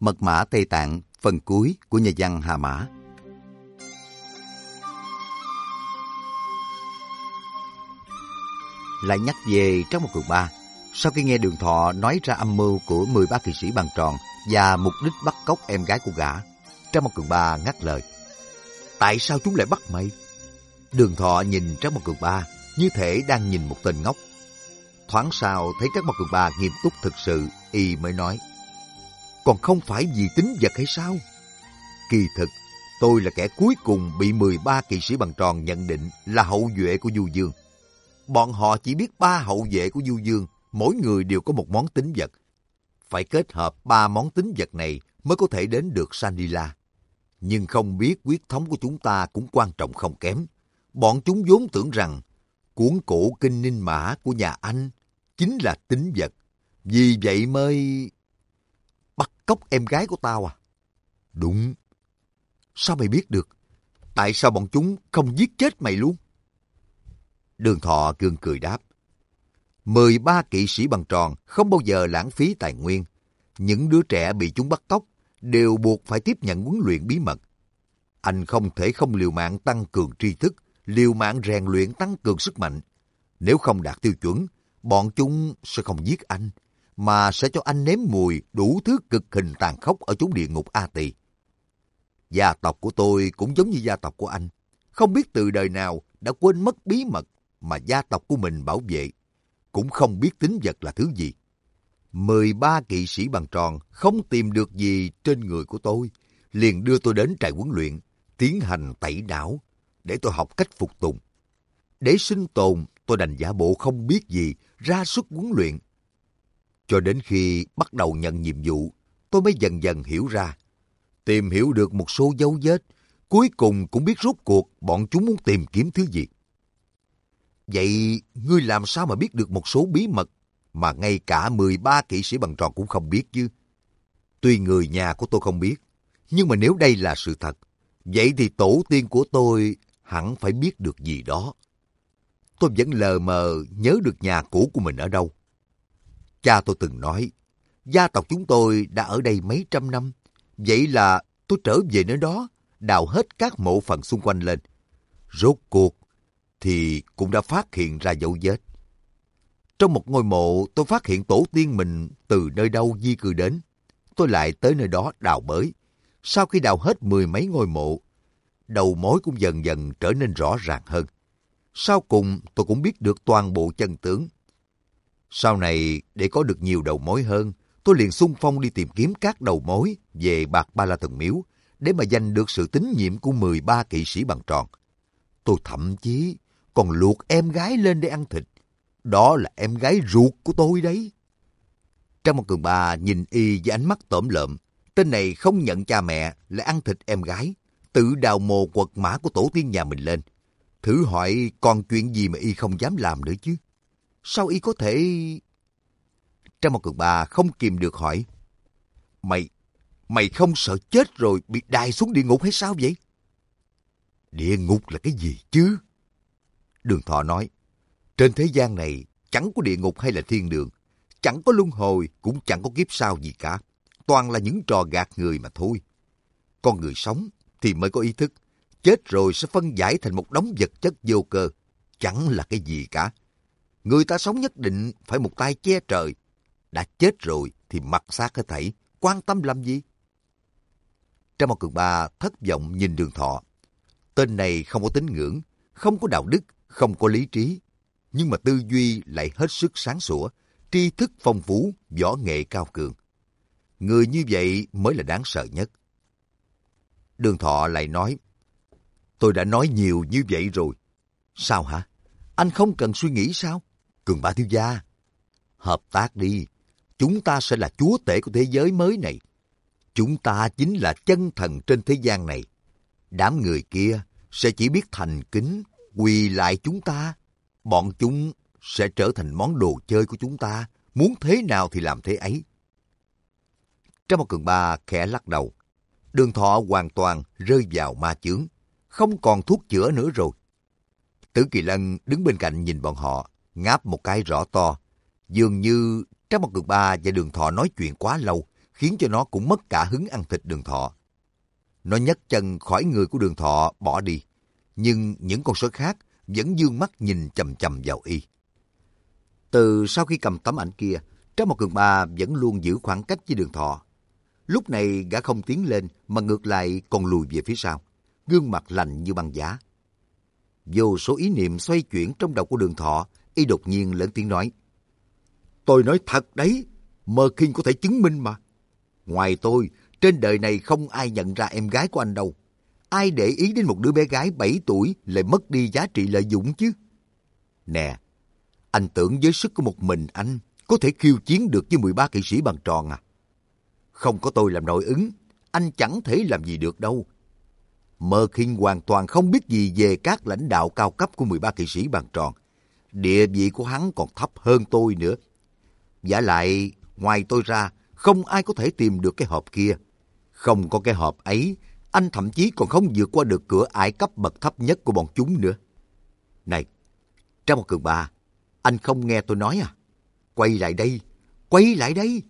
Mật mã Tây Tạng, phần cuối của nhà văn Hà Mã. Lại nhắc về Trác Mộc Cường Ba. Sau khi nghe Đường Thọ nói ra âm mưu của 13 kỵ sĩ Bàn Tròn và mục đích bắt cóc em gái của gã, Trác Mộc Cường Ba ngắt lời. Tại sao chúng lại bắt mày? Đường Thọ nhìn Trác Mộc Cường Ba như thể đang nhìn một tên ngốc. Thoáng sau thấy Trác Mộc Cường Ba nghiêm túc thực sự, y mới nói. Còn không phải vì tính vật hay sao? Kỳ thực, tôi là kẻ cuối cùng bị 13 kỵ sĩ Bàn Tròn nhận định là hậu duệ của Du Dương. Bọn họ chỉ biết 3 hậu vệ của Du Dương, mỗi người đều có một món tính vật. Phải kết hợp 3 món tính vật này mới có thể đến được Sanila. Nhưng không biết huyết thống của chúng ta cũng quan trọng không kém. Bọn chúng vốn tưởng rằng cuốn cổ kinh Ninh Mã của nhà Anh chính là tính vật. Vì vậy mới... Bắt cóc em gái của tao à? Đúng. Sao mày biết được? Tại sao bọn chúng không giết chết mày luôn? Đường Thọ gượng cười đáp. 13 kỵ sĩ Bàn Tròn không bao giờ lãng phí tài nguyên. Những đứa trẻ bị chúng bắt cóc đều buộc phải tiếp nhận huấn luyện bí mật. Anh không thể không liều mạng tăng cường tri thức, liều mạng rèn luyện tăng cường sức mạnh. Nếu không đạt tiêu chuẩn, bọn chúng sẽ không giết anh, mà sẽ cho anh nếm mùi đủ thứ cực hình tàn khốc ở chốn địa ngục A Tỳ. Gia tộc của tôi cũng giống như gia tộc của anh. Không biết từ đời nào đã quên mất bí mật mà gia tộc của mình bảo vệ. Cũng không biết tính vật là thứ gì. 13 kỵ sĩ Bàn Tròn không tìm được gì trên người của tôi, liền đưa tôi đến trại huấn luyện, tiến hành tẩy não, để tôi học cách phục tùng. Để sinh tồn, tôi đành giả bộ không biết gì, ra sức huấn luyện. Cho đến khi bắt đầu nhận nhiệm vụ, tôi mới dần dần hiểu ra. Tìm hiểu được một số dấu vết, cuối cùng cũng biết rốt cuộc bọn chúng muốn tìm kiếm thứ gì. Vậy ngươi làm sao mà biết được một số bí mật mà ngay cả 13 kỵ sĩ Bàn Tròn cũng không biết chứ? Tuy người nhà của tôi không biết, nhưng mà nếu đây là sự thật, vậy thì tổ tiên của tôi hẳn phải biết được gì đó. Tôi vẫn lờ mờ nhớ được nhà cũ của mình ở đâu. Cha tôi từng nói, gia tộc chúng tôi đã ở đây mấy trăm năm. Vậy là tôi trở về nơi đó, đào hết các mộ phần xung quanh lên. Rốt cuộc thì cũng đã phát hiện ra dấu vết. Trong một ngôi mộ, tôi phát hiện tổ tiên mình từ nơi đâu di cư đến. Tôi lại tới nơi đó đào bới. Sau khi đào hết 10 mấy ngôi mộ, đầu mối cũng dần dần trở nên rõ ràng hơn. Sau cùng, tôi cũng biết được toàn bộ chân tướng. Sau này, để có được nhiều đầu mối hơn, tôi liền xung phong đi tìm kiếm các đầu mối về Bạc Ba La Thần Miếu để mà giành được sự tín nhiệm của 13 kỵ sĩ Bàn Tròn. Tôi thậm chí còn luộc em gái lên để ăn thịt. Đó là em gái ruột của tôi đấy. Trác Mộc Cường Ba nhìn y với ánh mắt tởm lợm. Tên này không nhận cha mẹ, lại ăn thịt em gái, tự đào mồ quật mã của tổ tiên nhà mình lên. Thử hỏi còn chuyện gì mà y không dám làm nữa chứ? Sao y có thể... Trác Mộc Cường Ba không kìm được hỏi. Mày không sợ chết rồi bị đày xuống địa ngục hay sao vậy? Địa ngục là cái gì chứ? Đường Thọ nói. Trên thế gian này chẳng có địa ngục hay là thiên đường, chẳng có luân hồi cũng chẳng có kiếp sau gì cả. Toàn là những trò gạt người mà thôi. Con người sống thì mới có ý thức. Chết rồi sẽ phân giải thành một đống vật chất vô cơ. Chẳng là cái gì cả. Người ta sống nhất định phải một tay che trời. Đã chết rồi thì mặc xác hết thảy. Quan tâm làm gì? Trác Mộc Cường Ba thất vọng nhìn Đường Thọ. Tên này không có tín ngưỡng, không có đạo đức, không có lý trí. Nhưng mà tư duy lại hết sức sáng sủa, tri thức phong phú, võ nghệ cao cường. Người như vậy mới là đáng sợ nhất. Đường Thọ lại nói, tôi đã nói nhiều như vậy rồi. Sao hả? Anh không cần suy nghĩ sao? Cường Ba thiếu gia, hợp tác đi. Chúng ta sẽ là chúa tể của thế giới mới này. Chúng ta chính là chân thần trên thế gian này. Đám người kia sẽ chỉ biết thành kính, quỳ lại chúng ta. Bọn chúng sẽ trở thành món đồ chơi của chúng ta. Muốn thế nào thì làm thế ấy. Trác Mộc Cường Ba khẽ lắc đầu. Đường Thọ hoàn toàn rơi vào ma chướng. Không còn thuốc chữa nữa rồi. Tử Kỳ Lân đứng bên cạnh nhìn bọn họ, ngáp một cái rõ to. Dường như Trác Mộc Cường Ba và Đường Thọ nói chuyện quá lâu, khiến cho nó cũng mất cả hứng ăn thịt Đường Thọ. Nó nhấc chân khỏi người của Đường Thọ bỏ đi, nhưng những con sói khác vẫn dương mắt nhìn chằm chằm vào y. Từ sau khi cầm tấm ảnh kia, Trác Mộc Cường Ba vẫn luôn giữ khoảng cách với Đường Thọ. Lúc này gã không tiến lên mà ngược lại còn lùi về phía sau, gương mặt lạnh như băng giá. Vô số ý niệm xoay chuyển trong đầu của Đường Thọ, y đột nhiên lớn tiếng nói: "Tôi nói thật đấy, Mơ Kinh có thể chứng minh mà. Ngoài tôi, trên đời này không ai nhận ra em gái của anh đâu. Ai để ý đến một đứa bé gái 7 tuổi lại mất đi giá trị lợi dụng chứ? Nè, anh tưởng với sức của một mình anh có thể khiêu chiến được với 13 kỵ sĩ bằng tròn à? Không có tôi làm nội ứng, anh chẳng thể làm gì được đâu. Mơ Kinh hoàn toàn không biết gì về các lãnh đạo cao cấp của 13 kỵ sĩ bằng tròn. Địa vị của hắn còn thấp hơn tôi nữa. Vả lại, ngoài tôi ra, không ai có thể tìm được cái hộp kia. Không có cái hộp ấy, anh thậm chí còn không vượt qua được cửa ải cấp bậc thấp nhất của bọn chúng nữa. Này, Trác Mộc Cường Ba, anh không nghe tôi nói à? Quay lại đây, quay lại đây.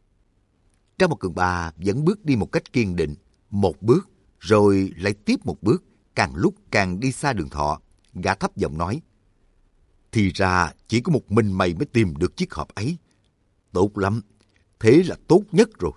Trác Mộc Cường Ba vẫn bước đi một cách kiên định, một bước, rồi lại tiếp một bước, càng lúc càng đi xa Đường Thọ. Gã thấp giọng nói: "Thì ra chỉ có một mình mày mới tìm được chiếc hộp ấy. Tốt lắm, thế là tốt nhất rồi."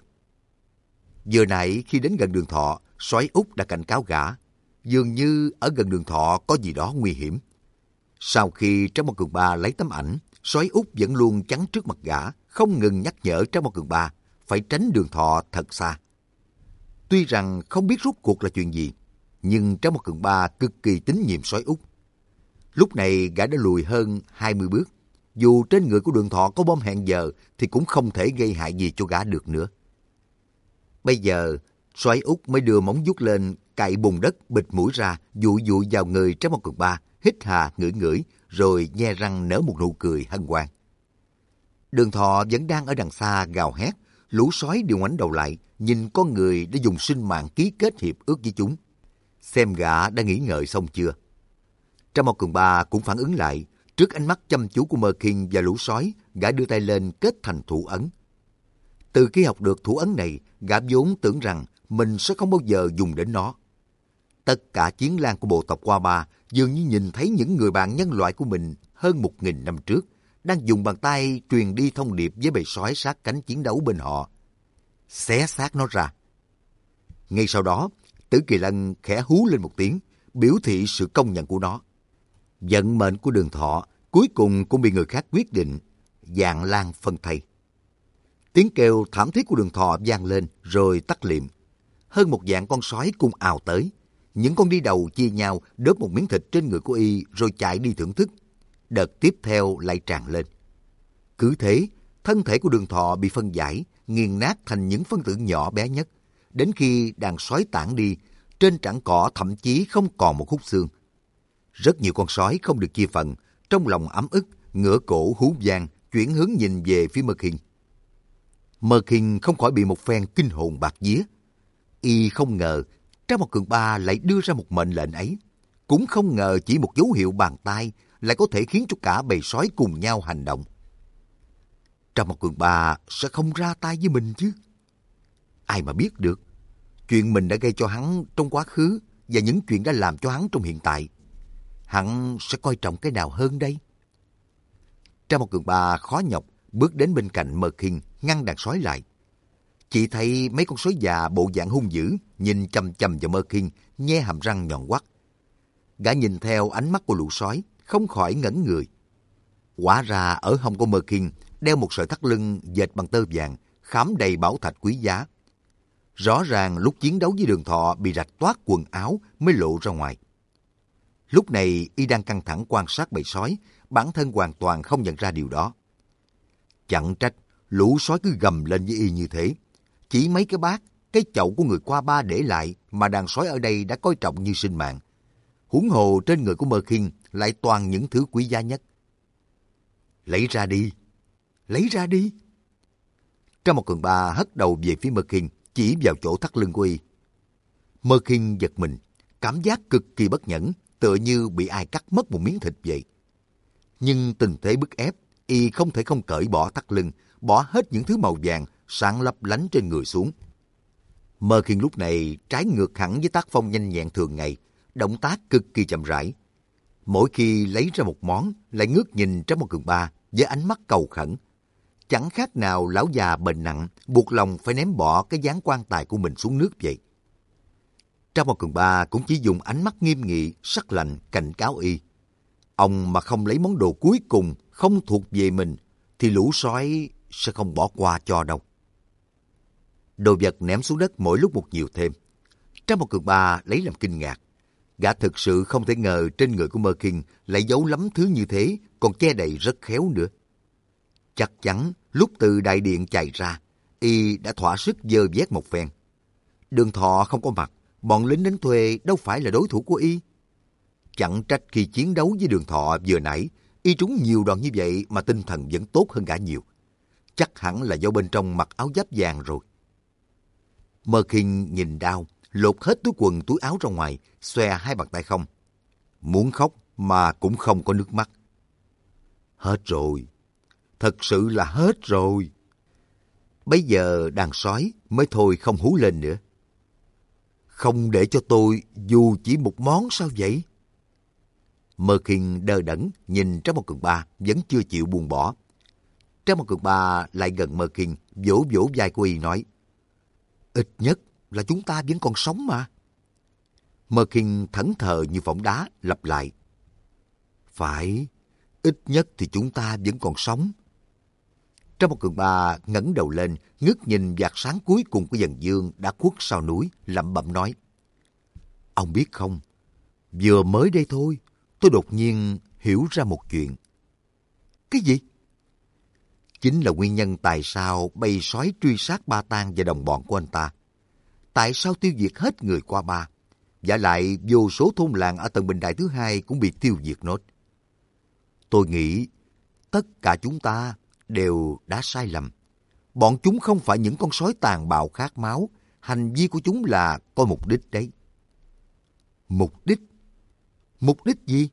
Vừa nãy khi đến gần Đường Thọ, sói Út đã cảnh cáo gã, dường như ở gần Đường Thọ có gì đó nguy hiểm. Sau khi Trác Mộc Cường Ba lấy tấm ảnh, sói Út vẫn luôn chắn trước mặt gã, không ngừng nhắc nhở Trác Mộc Cường Ba phải tránh Đường Thọ thật xa. Tuy rằng không biết rốt cuộc là chuyện gì, nhưng Trác Mộc Cường Ba cực kỳ tín nhiệm sói Út. Lúc này gã đã lùi hơn 20 bước. Dù trên người của Đường Thọ có bom hẹn giờ thì cũng không thể gây hại gì cho gã được nữa. Bây giờ, sói Út mới đưa móng vuốt lên, cạy bùn đất bịt mũi ra, dụi dụi vào người Trác Mộc Cường Ba, hít hà ngửi ngửi, rồi nhe răng nở một nụ cười hân hoan. Đường Thọ vẫn đang ở đằng xa gào hét, lũ sói đều ngoảnh đầu lại, nhìn con người đã dùng sinh mạng ký kết hiệp ước với chúng. Xem gã đã nghĩ ngợi xong chưa? Trác Mộc Cường Ba cũng phản ứng lại. Trước ánh mắt chăm chú của Mơ Kinh và lũ sói, gã đưa tay lên kết thành thủ ấn. Từ khi học được thủ ấn này, gã vốn tưởng rằng mình sẽ không bao giờ dùng đến nó. Tất cả chiến lang của bộ tộc Qua Ba dường như nhìn thấy những người bạn nhân loại của mình hơn 1000 năm trước đang dùng bàn tay truyền đi thông điệp với bầy sói sát cánh chiến đấu bên họ. Xé xác nó ra. Ngay sau đó, Tử Kỳ Lân khẽ hú lên một tiếng, biểu thị sự công nhận của nó. Vận mệnh của Đường Thọ cuối cùng cũng bị người khác quyết định, vạn lang phân thây. Tiếng kêu thảm thiết của Đường Thọ vang lên rồi tắt liệm. Hơn 1,000 con sói cùng ào tới. Những con đi đầu chia nhau đớp một miếng thịt trên người của y rồi chạy đi thưởng thức. Đợt tiếp theo lại tràn lên. Cứ thế, thân thể của Đường Thọ bị phân giải, nghiền nát thành những phân tử nhỏ bé nhất. Đến khi đàn sói tản đi, trên trảng cỏ thậm chí không còn một khúc xương. Rất nhiều con sói không được chia phần, trong lòng ấm ức, ngửa cổ hú vang, chuyển hướng nhìn về phía Mơ Kinh. Mơ Kinh không khỏi bị một phen kinh hồn bạt vía. Y không ngờ Trác Mộc Cường Ba lại đưa ra một mệnh lệnh ấy. Cũng không ngờ chỉ một dấu hiệu bàn tay lại có thể khiến cho cả bầy sói cùng nhau hành động. Trác Mộc Cường Ba sẽ không ra tay với mình chứ? Ai mà biết được. Chuyện mình đã gây cho hắn trong quá khứ và những chuyện đã làm cho hắn trong hiện tại. Hắn sẽ coi trọng cái nào hơn đây? Trác Mộc Cường Ba khó nhọc bước đến bên cạnh Mơ Kinh, ngăn đàn sói lại. Chỉ thấy mấy con sói già bộ dạng hung dữ nhìn chằm chằm vào Mơ Kinh, nhe hàm răng nhọn hoắt. Gã nhìn theo ánh mắt của lũ sói, không khỏi ngẩn người. Hóa ra ở hông của Mơ Kinh đeo một sợi thắt lưng dệt bằng tơ vàng, khảm đầy bảo thạch quý giá. Rõ ràng lúc chiến đấu với Đường Thọ bị rạch toát quần áo mới lộ ra ngoài. Lúc này y đang căng thẳng quan sát bầy sói, bản thân hoàn toàn không nhận ra điều đó. Chẳng trách lũ sói cứ gầm lên với y như thế. Chỉ mấy cái bát, cái chậu của người Qua Ba để lại mà đàn sói ở đây đã coi trọng như sinh mạng. Huống hồ trên người của Mơ Kinh lại toàn những thứ quý giá nhất. Lấy ra đi, lấy ra đi. Trác Mộc Cường Ba hất đầu về phía Mơ Kinh, chỉ vào chỗ thắt lưng của y. Mơ Kinh giật mình, cảm giác cực kỳ bất nhẫn, tựa như bị ai cắt mất một miếng thịt vậy. Nhưng tình thế bức ép, y không thể không cởi bỏ thắt lưng, bỏ hết những thứ màu vàng, sáng lấp lánh trên người xuống. Mơ Khiên lúc này trái ngược hẳn với tác phong nhanh nhẹn thường ngày, động tác cực kỳ chậm rãi. Mỗi khi lấy ra một món, lại ngước nhìn Trác Mộc Cường Ba với ánh mắt cầu khẩn. Chẳng khác nào lão già bệnh nặng, buộc lòng phải ném bỏ cái gián quan tài của mình xuống nước vậy. Trác Mộc Cường Ba cũng chỉ dùng ánh mắt nghiêm nghị, sắc lạnh cảnh cáo y. Ông mà không lấy món đồ cuối cùng không thuộc về mình, thì lũ sói sẽ không bỏ qua cho đâu. Đồ vật ném xuống đất mỗi lúc một nhiều thêm. Trác Mộc Cường Ba lấy làm kinh ngạc. Gã thực sự không thể ngờ trên người của Mơ Khiên lại giấu lắm thứ như thế, còn che đậy rất khéo nữa. Chắc chắn lúc từ đại điện chạy ra, y đã thỏa sức dơ vét một phen. Đường Thọ không có mặt, bọn lính đánh thuê đâu phải là đối thủ của y. Chẳng trách khi chiến đấu với Đường Thọ vừa nãy, y trúng nhiều đòn như vậy mà tinh thần vẫn tốt hơn gã nhiều. Chắc hẳn là do bên trong mặc áo giáp vàng rồi. Mơ Khiên nhìn đao, lột hết túi quần túi áo ra ngoài, xòe hai bàn tay không. Muốn khóc mà cũng không có nước mắt. Hết rồi. Thật sự là hết rồi. Bây giờ đàn sói mới thôi không hú lên nữa. Không để cho tôi dù chỉ một món sao vậy? Mơ Khiên đờ đẫn nhìn Trác Mộc Cường Ba vẫn chưa chịu buông bỏ. Trác Mộc Cường Ba lại gần Mơ Khiên, vỗ vỗ vai của y nói: Ít nhất là chúng ta vẫn còn sống mà. Mơ Khiên thẫn thờ như phỏng đá lặp lại: Phải, ít nhất thì chúng ta vẫn còn sống. Trác Mộc Cường Ba ngẩng đầu lên, ngước nhìn vạt sáng cuối cùng của dần dương đã khuất sau núi, lẩm bẩm nói: Ông biết không, vừa mới đây thôi, tôi đột nhiên hiểu ra một chuyện. Cái gì? Chính là nguyên nhân tại sao bầy sói truy sát Ba Tang và đồng bọn của anh ta. Tại sao tiêu diệt hết người qua Ba, và lại vô số thôn làng ở tầng bình đại thứ hai cũng bị tiêu diệt nốt. Tôi nghĩ tất cả chúng ta đều đã sai lầm. Bọn chúng không phải những con sói tàn bạo khát máu, hành vi của chúng là có mục đích đấy. Mục đích? Mục đích gì?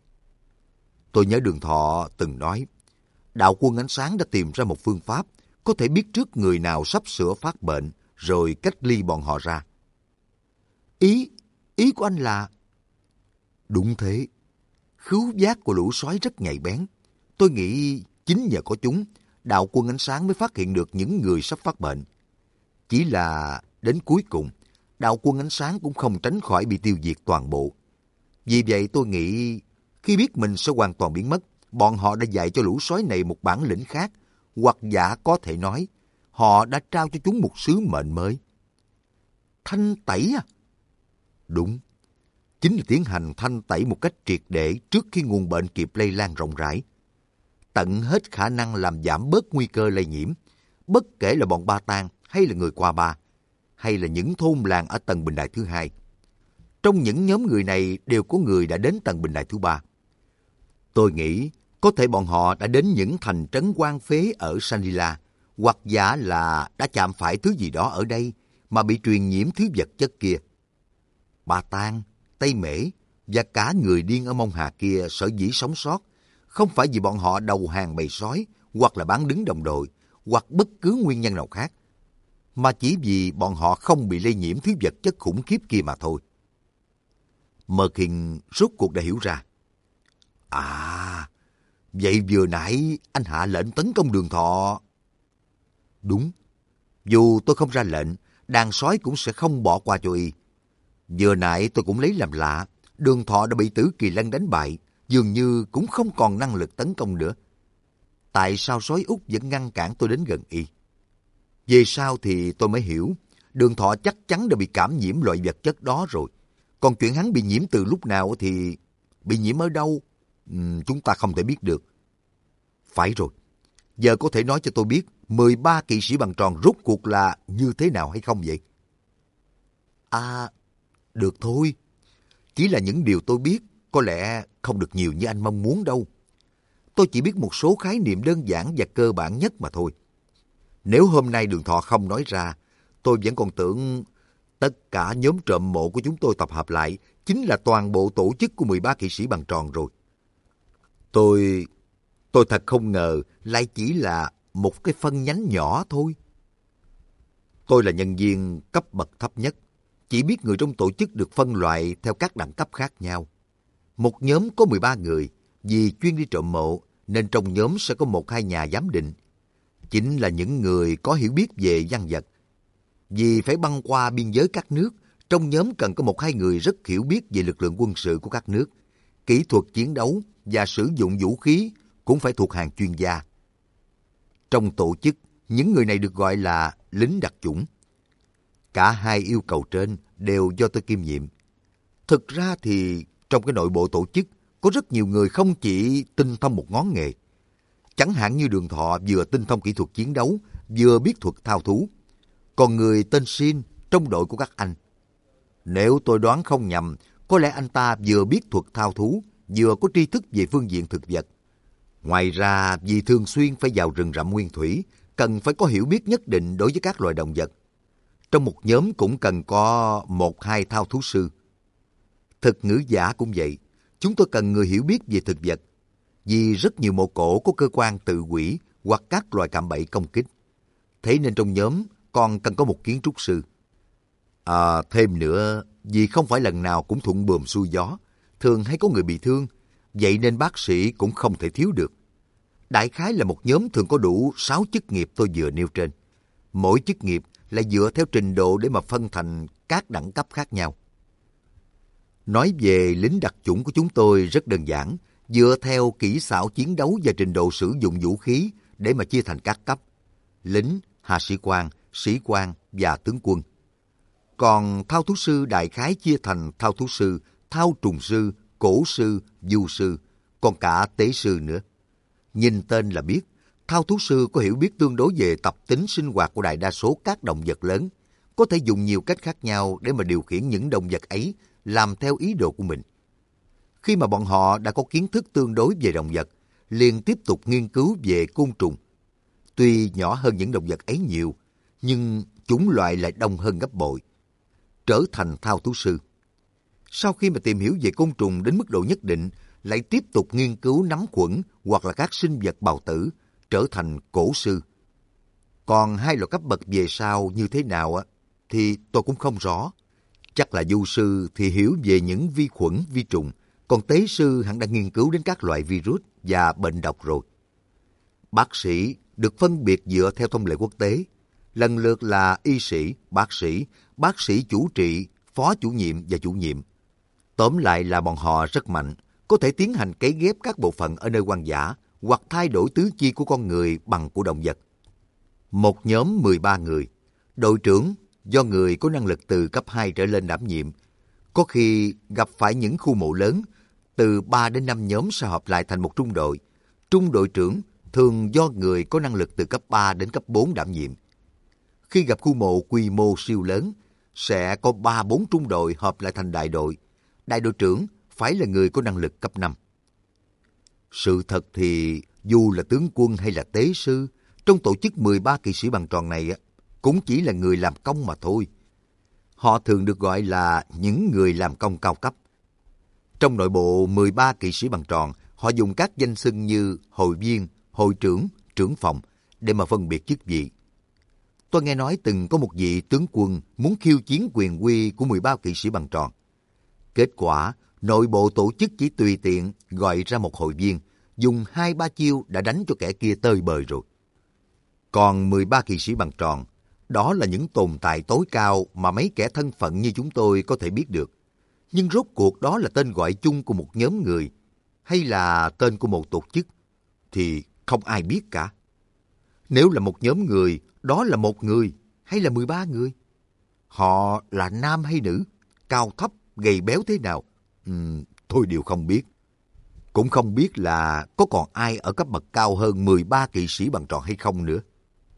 Tôi nhớ Đường Thọ từng nói, Đạo Quân Ánh Sáng đã tìm ra một phương pháp có thể biết trước người nào sắp sửa phát bệnh, rồi cách ly bọn họ ra. Ý của anh là... Đúng thế. Khứu giác của lũ sói rất nhạy bén. Tôi nghĩ chính nhờ có chúng, Đạo Quân Ánh Sáng mới phát hiện được những người sắp phát bệnh. Chỉ là đến cuối cùng, Đạo Quân Ánh Sáng cũng không tránh khỏi bị tiêu diệt toàn bộ. Vì vậy tôi nghĩ khi biết mình sẽ hoàn toàn biến mất, bọn họ đã dạy cho lũ sói này một bản lĩnh khác, hoặc giả có thể nói, họ đã trao cho chúng một sứ mệnh mới. Thanh tẩy à? Đúng, chính là tiến hành thanh tẩy một cách triệt để trước khi nguồn bệnh kịp lây lan rộng rãi. Tận hết khả năng làm giảm bớt nguy cơ lây nhiễm, bất kể là bọn Ba Tang hay là người qua Ba, hay là những thôn làng ở tầng bình đại thứ hai. Trong những nhóm người này đều có người đã đến tầng bình đại thứ ba. Tôi nghĩ có thể bọn họ đã đến những thành trấn hoang phế ở Sanila, hoặc giả là đã chạm phải thứ gì đó ở đây mà bị truyền nhiễm thứ vật chất kia. Ba Tang, Tây Mễ và cả người điên ở Mông Hà kia sở dĩ sống sót, không phải vì bọn họ đầu hàng bầy sói, hoặc là bán đứng đồng đội, hoặc bất cứ nguyên nhân nào khác, mà chỉ vì bọn họ không bị lây nhiễm thứ vật chất khủng khiếp kia mà thôi. Mơ Khiên rốt cuộc đã hiểu ra. À, vậy vừa nãy anh hạ lệnh tấn công Đường Thọ. Đúng, dù tôi không ra lệnh, đàn sói cũng sẽ không bỏ qua cho y. Vừa nãy tôi cũng lấy làm lạ, Đường Thọ đã bị Tử Kỳ Lân đánh bại, dường như cũng không còn năng lực tấn công nữa. Tại sao sói Úc vẫn ngăn cản tôi đến gần y? Về sau thì tôi mới hiểu, Đường Thọ chắc chắn đã bị cảm nhiễm loại vật chất đó rồi. Còn chuyện hắn bị nhiễm từ lúc nào thì bị nhiễm ở đâu, chúng ta không thể biết được. Phải rồi, giờ có thể nói cho tôi biết 13 kỵ sĩ bằng tròn rốt cuộc là như thế nào hay không vậy? À, được thôi. Chỉ là những điều tôi biết có lẽ không được nhiều như anh mong muốn đâu. Tôi chỉ biết một số khái niệm đơn giản và cơ bản nhất mà thôi. Nếu hôm nay Đường Thọ không nói ra, tôi vẫn còn tưởng tất cả nhóm trộm mộ của chúng tôi tập hợp lại chính là toàn bộ tổ chức của 13 kỵ sĩ bằng tròn rồi. Tôi thật không ngờ lại chỉ là một cái phân nhánh nhỏ thôi. Tôi là nhân viên cấp bậc thấp nhất, chỉ biết người trong tổ chức được phân loại theo các đẳng cấp khác nhau. Một nhóm có 13 người, vì chuyên đi trộm mộ, nên trong nhóm sẽ có 1-2 nhà giám định. Chính là những người có hiểu biết về văn vật. Vì phải băng qua biên giới các nước, trong nhóm cần có 1-2 người rất hiểu biết về lực lượng quân sự của các nước. Kỹ thuật chiến đấu và sử dụng vũ khí cũng phải thuộc hàng chuyên gia. Trong tổ chức, những người này được gọi là lính đặc chủng. Cả hai yêu cầu trên đều do tôi kiêm nhiệm. Thực ra thì trong cái nội bộ tổ chức có rất nhiều người không chỉ tinh thông một ngón nghề. Chẳng hạn như Đường Thọ vừa tinh thông kỹ thuật chiến đấu, vừa biết thuật thao thú. Còn người tên Sin trong đội của các anh, nếu tôi đoán không nhầm, có lẽ anh ta vừa biết thuật thao thú, vừa có tri thức về phương diện thực vật. Ngoài ra, vì thường xuyên phải vào rừng rậm nguyên thủy, cần phải có hiểu biết nhất định đối với các loài động vật. Trong một nhóm cũng cần có 1-2 thao thú sư. Thực ngữ giả cũng vậy, chúng tôi cần người hiểu biết về thực vật. Vì rất nhiều mộ cổ có cơ quan tự hủy hoặc các loài cạm bẫy công kích. Thế nên trong nhóm còn cần có một kiến trúc sư. Thêm nữa, vì không phải lần nào cũng thuận buồm xuôi gió, thường hay có người bị thương, vậy nên bác sĩ cũng không thể thiếu được. Đại khái là một nhóm thường có đủ 6 chức nghiệp tôi vừa nêu trên. Mỗi chức nghiệp lại dựa theo trình độ để mà phân thành các đẳng cấp khác nhau. Nói về lính đặc chủng của chúng tôi rất đơn giản, dựa theo kỹ xảo chiến đấu và trình độ sử dụng vũ khí để mà chia thành các cấp: lính, hạ sĩ quan và tướng quân. Còn thao thú sư đại khái chia thành thao thú sư, thao trùng sư, cổ sư, du sư, còn cả tế sư nữa. Nhìn tên là biết, thao thú sư có hiểu biết tương đối về tập tính sinh hoạt của đại đa số các động vật lớn, có thể dùng nhiều cách khác nhau để mà điều khiển những động vật ấy làm theo ý đồ của mình. Khi mà bọn họ đã có kiến thức tương đối về động vật, liền tiếp tục nghiên cứu về côn trùng. Tuy nhỏ hơn những động vật ấy nhiều, nhưng chủng loại lại đông hơn gấp bội. Trở thành thao thú sư. Sau khi mà tìm hiểu về côn trùng đến mức độ nhất định, lại tiếp tục nghiên cứu nấm khuẩn hoặc là các sinh vật bào tử, trở thành cổ sư. Còn 2 loại cấp bậc về sau như thế nào thì tôi cũng không rõ. Chắc là du sư thì hiểu về những vi khuẩn, vi trùng, còn tế sư hẳn đã nghiên cứu đến các loại virus và bệnh độc rồi. Bác sĩ được phân biệt dựa theo thông lệ quốc tế, lần lượt là y sĩ, bác sĩ chủ trị, phó chủ nhiệm và chủ nhiệm. Tóm lại là bọn họ rất mạnh, có thể tiến hành cấy ghép các bộ phận ở nơi hoang dã hoặc thay đổi tứ chi của con người bằng của động vật. Một nhóm 13 người, đội trưởng do người có năng lực từ cấp 2 trở lên đảm nhiệm. Có khi gặp phải những khu mộ lớn, từ 3 đến 5 nhóm sẽ hợp lại thành một trung đội. Trung đội trưởng thường do người có năng lực từ cấp 3 đến cấp 4 đảm nhiệm. Khi gặp khu mộ quy mô siêu lớn, sẽ có 3-4 trung đội hợp lại thành đại đội. Đại đội trưởng phải là người có năng lực cấp 5. Sự thật thì dù là tướng quân hay là tế sư, trong tổ chức 13 kỵ sĩ bằng tròn này cũng chỉ là người làm công mà thôi. Họ thường được gọi là những người làm công cao cấp. Trong nội bộ 13 kỵ sĩ bằng tròn, họ dùng các danh xưng như hội viên, hội trưởng, trưởng phòng để mà phân biệt chức vị. Tôi nghe nói từng có một vị tướng quân muốn khiêu chiến quyền uy của 13 kỵ sĩ bằng tròn. Kết quả, nội bộ tổ chức chỉ tùy tiện gọi ra một hội viên, dùng 2-3 chiêu đã đánh cho kẻ kia tơi bời rồi. Còn 13 kỵ sĩ bằng tròn, đó là những tồn tại tối cao mà mấy kẻ thân phận như chúng tôi có thể biết được. Nhưng rốt cuộc đó là tên gọi chung của một nhóm người, hay là tên của một tổ chức, thì không ai biết cả. Nếu là một nhóm người, đó là một người hay là 13 người? Họ là nam hay nữ? Cao thấp, gầy béo thế nào? Tôi đều không biết. Cũng không biết là có còn ai ở cấp bậc cao hơn 13 kỵ sĩ bằng tròn hay không nữa.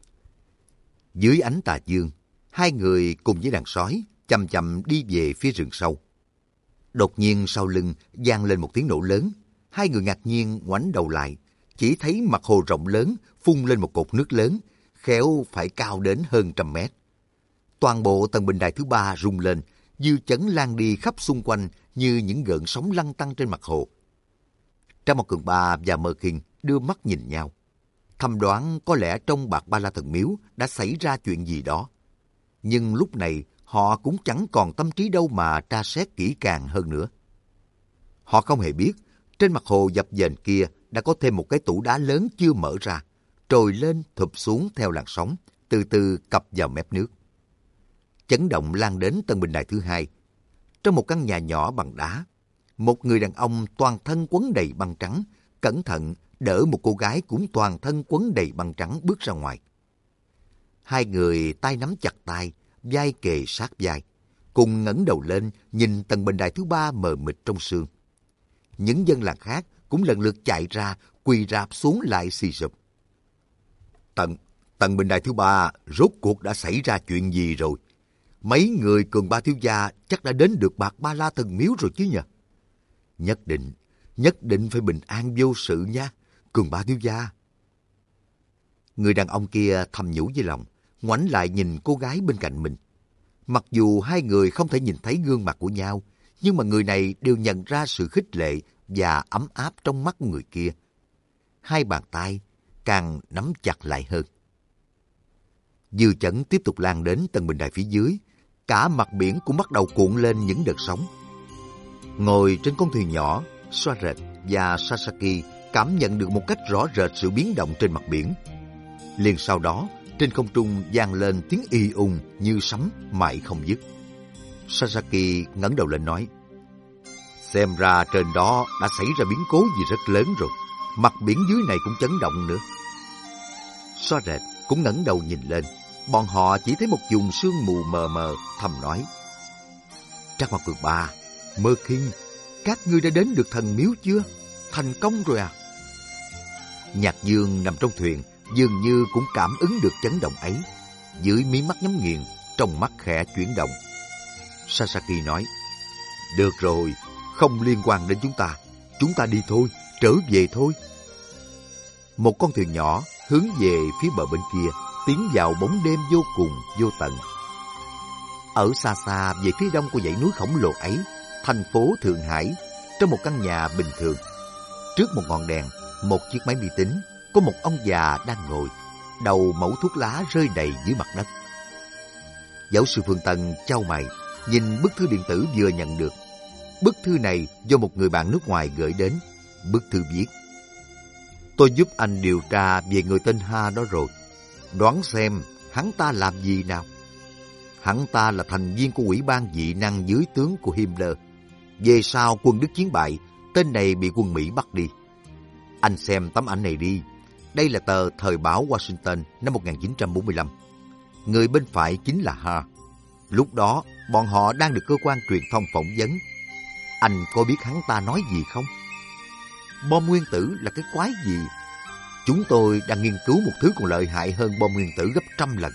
Dưới ánh tà dương, 2 người cùng với đàn sói chậm chậm đi về phía rừng sâu. Đột nhiên sau lưng vang lên một tiếng nổ lớn. 2 người ngạc nhiên ngoảnh đầu lại, chỉ thấy mặt hồ rộng lớn phun lên một cột nước lớn, khéo phải cao đến hơn 100 mét. Toàn bộ tầng bình đài thứ 3 rung lên, dư chấn lan đi khắp xung quanh như những gợn sóng lăn tăn trên mặt hồ. Trang Một Cường Ba và Mơ Kinh đưa mắt nhìn nhau, thầm đoán có lẽ trong Bạc Ba La Thần Miếu đã xảy ra chuyện gì đó. Nhưng lúc này họ cũng chẳng còn tâm trí đâu mà tra xét kỹ càng hơn nữa. Họ không hề biết, trên mặt hồ dập dềnh kia đã có thêm một cái tủ đá lớn chưa mở ra, trồi lên thụp xuống theo làn sóng, từ từ cập vào mép nước. Chấn động lan đến tầng bình đài thứ hai. Trong một căn nhà nhỏ bằng đá, một người đàn ông toàn thân quấn đầy băng trắng, cẩn thận đỡ một cô gái cũng toàn thân quấn đầy băng trắng bước ra ngoài. Hai người tay nắm chặt tay, vai kề sát vai, cùng ngẩng đầu lên nhìn tầng bình đài thứ ba mờ mịt trong sương. Những dân làng khác cũng lần lượt chạy ra, quỳ rạp xuống lại xì sụp. Tầng bình đài thứ ba rốt cuộc đã xảy ra chuyện gì rồi? Mấy người Cường Ba thiếu gia chắc đã đến được Bạc Ba La Thần Miếu rồi chứ nhỉ? Nhất định phải bình an vô sự nha, Cường Ba thiếu gia. Người đàn ông kia thầm nhủ với lòng, ngoảnh lại nhìn cô gái bên cạnh mình. Mặc dù hai người không thể nhìn thấy gương mặt của nhau, nhưng mà người này đều nhận ra sự khích lệ và ấm áp trong mắt của người kia. Hai bàn tay càng nắm chặt lại hơn. Dư chấn tiếp tục lan đến tầng bình đài phía dưới, cả mặt biển cũng bắt đầu cuộn lên những đợt sóng. Ngồi trên con thuyền nhỏ, Soaret và Sasaki cảm nhận được một cách rõ rệt sự biến động trên mặt biển. Liền sau đó, trên không trung vang lên tiếng y ung như sấm mãi không dứt. Sasaki ngẩng đầu lên nói, xem ra trên đó đã xảy ra biến cố gì rất lớn rồi. Mặt biển dưới này cũng chấn động nữa. Soaret cũng ngẩng đầu nhìn lên. Bọn họ chỉ thấy một vùng sương mù mờ mờ, thầm nói, Trác Mao Cường Ba, Mơ Kinh, các ngươi đã đến được thần miếu chưa? Thành công rồi à? Nhạc Dương nằm trong thuyền, dường như cũng cảm ứng được chấn động ấy. Dưới mí mắt nhắm nghiền, trong mắt khẽ chuyển động. Sasaki nói, được rồi, không liên quan đến chúng ta đi thôi, trở về thôi. Một con thuyền nhỏ hướng về phía bờ bên kia, tiến vào bóng đêm vô cùng vô tận. Ở xa xa về phía đông của dãy núi khổng lồ ấy, thành phố Thượng Hải, trong một căn nhà bình thường. Trước một ngọn đèn, một chiếc máy vi tính, có một ông già đang ngồi, đầu mẩu thuốc lá rơi đầy dưới mặt đất. Giáo sư Phương Tân chau mày, nhìn bức thư điện tử vừa nhận được. Bức thư này do một người bạn nước ngoài gửi đến. Bức thư viết, tôi giúp anh điều tra về người tên Ha đó rồi. Đoán xem hắn ta làm gì nào? Hắn ta là thành viên của ủy ban dị năng dưới tướng của Himmler. Về sau quân Đức chiến bại, tên này bị quân Mỹ bắt đi. Anh xem tấm ảnh này đi. Đây là tờ Thời báo Washington năm 1945. Người bên phải chính là Ha. Lúc đó, bọn họ đang được cơ quan truyền thông phỏng vấn. Anh có biết hắn ta nói gì không? Bom nguyên tử là cái quái gì? Chúng tôi đang nghiên cứu một thứ còn lợi hại hơn bom nguyên tử gấp 100 lần.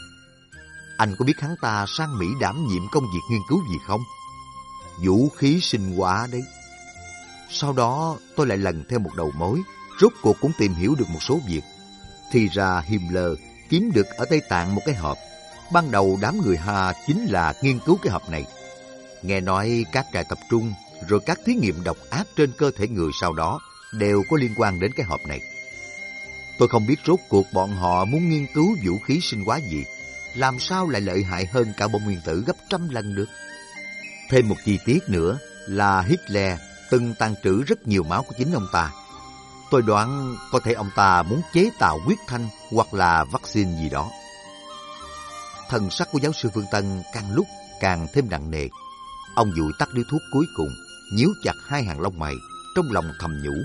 Anh có biết hắn ta sang Mỹ đảm nhiệm công việc nghiên cứu gì không? Vũ khí sinh hóa đấy. Sau đó tôi lại lần theo một đầu mối, rốt cuộc cũng tìm hiểu được một số việc. Thì ra Himmler kiếm được ở Tây Tạng một cái hộp. Ban đầu đám người Ha chính là nghiên cứu cái hộp này. Nghe nói các trại tập trung rồi các thí nghiệm độc ác trên cơ thể người sau đó đều có liên quan đến cái hộp này. Tôi không biết rốt cuộc bọn họ muốn nghiên cứu vũ khí sinh hóa gì, làm sao lại lợi hại hơn cả bom nguyên tử gấp 100 lần được. Thêm một chi tiết nữa là Hitler từng tàn trữ rất nhiều máu của chính ông ta. Tôi đoán có thể ông ta muốn chế tạo huyết thanh hoặc là vaccine gì đó. Thần sắc của giáo sư Phương Tân càng lúc càng thêm nặng nề. Ông dụi tắt điếu thuốc cuối cùng, nhíu chặt hai hàng lông mày, trong lòng thầm nhủ.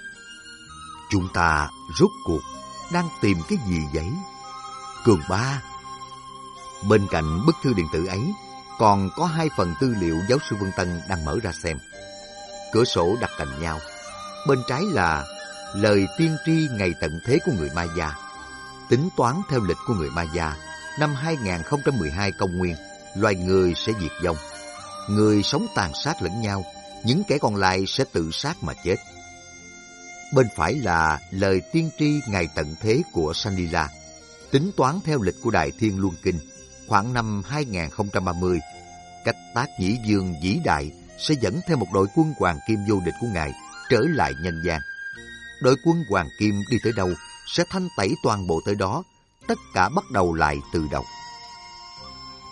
Chúng ta rốt cuộc đang tìm cái gì vậy? Cường Ba. Bên cạnh bức thư điện tử ấy, còn có 2 phần tư liệu giáo sư Phương Tân đang mở ra xem. Cửa sổ đặt cạnh nhau. Bên trái là lời tiên tri ngày tận thế của người Maya. Tính toán theo lịch của người Maya, năm 2012 công nguyên, loài người sẽ diệt vong. Người sống tàn sát lẫn nhau, những kẻ còn lại sẽ tự sát mà chết. Bên phải là lời tiên tri ngày tận thế của Sanila. Tính toán theo lịch của Đại Thiên Luân Kinh, khoảng năm 2030, Cách Tác Nhĩ Dương vĩ đại sẽ dẫn theo một đội quân Hoàng Kim vô địch của Ngài trở lại nhân gian. Đội quân Hoàng Kim đi tới đâu sẽ thanh tẩy toàn bộ tới đó, tất cả bắt đầu lại từ đầu.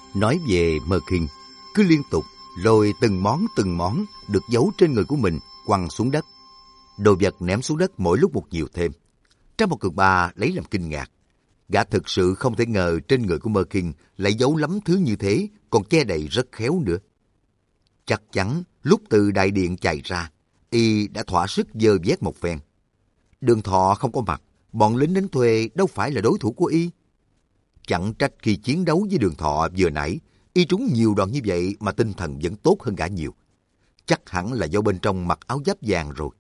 Nói về Mơ Kinh, cứ liên tục lôi từng món được giấu trên người của mình quăng xuống đất. Đồ vật ném xuống đất mỗi lúc một nhiều thêm. Trang một Cường Ba lấy làm kinh ngạc. Gã thực sự không thể ngờ trên người của Mơ Kinh lại giấu lắm thứ như thế, còn che đậy rất khéo nữa. Chắc chắn lúc từ đại điện chạy ra, y đã thỏa sức dơ vét một phen. Đường Thọ không có mặt, bọn lính đánh thuê đâu phải là đối thủ của y. Chẳng trách khi chiến đấu với Đường Thọ vừa nãy, y trúng nhiều đòn như vậy mà tinh thần vẫn tốt hơn gã nhiều. Chắc hẳn là do bên trong mặc áo giáp vàng rồi.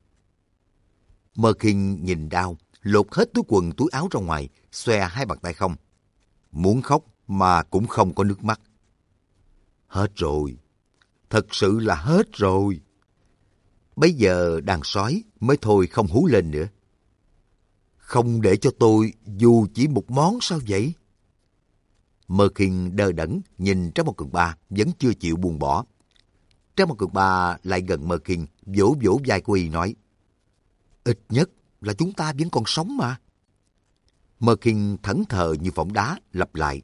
Mơ Kinh nhìn đau, lột hết túi quần túi áo ra ngoài, xòe hai bàn tay không. Muốn khóc mà cũng không có nước mắt. Hết rồi. Thật sự là hết rồi. Bây giờ đàn sói mới thôi không hú lên nữa. Không để cho tôi dù chỉ một món sao vậy? Mơ Kinh đờ đẫn nhìn Trang Một Cường Ba vẫn chưa chịu buông bỏ. Trang Một Cường Ba lại gần Mơ Kinh, vỗ vỗ vai của y nói: Ít nhất là chúng ta vẫn còn sống mà. Mơ Kinh thẫn thờ như phỏng đá, lặp lại: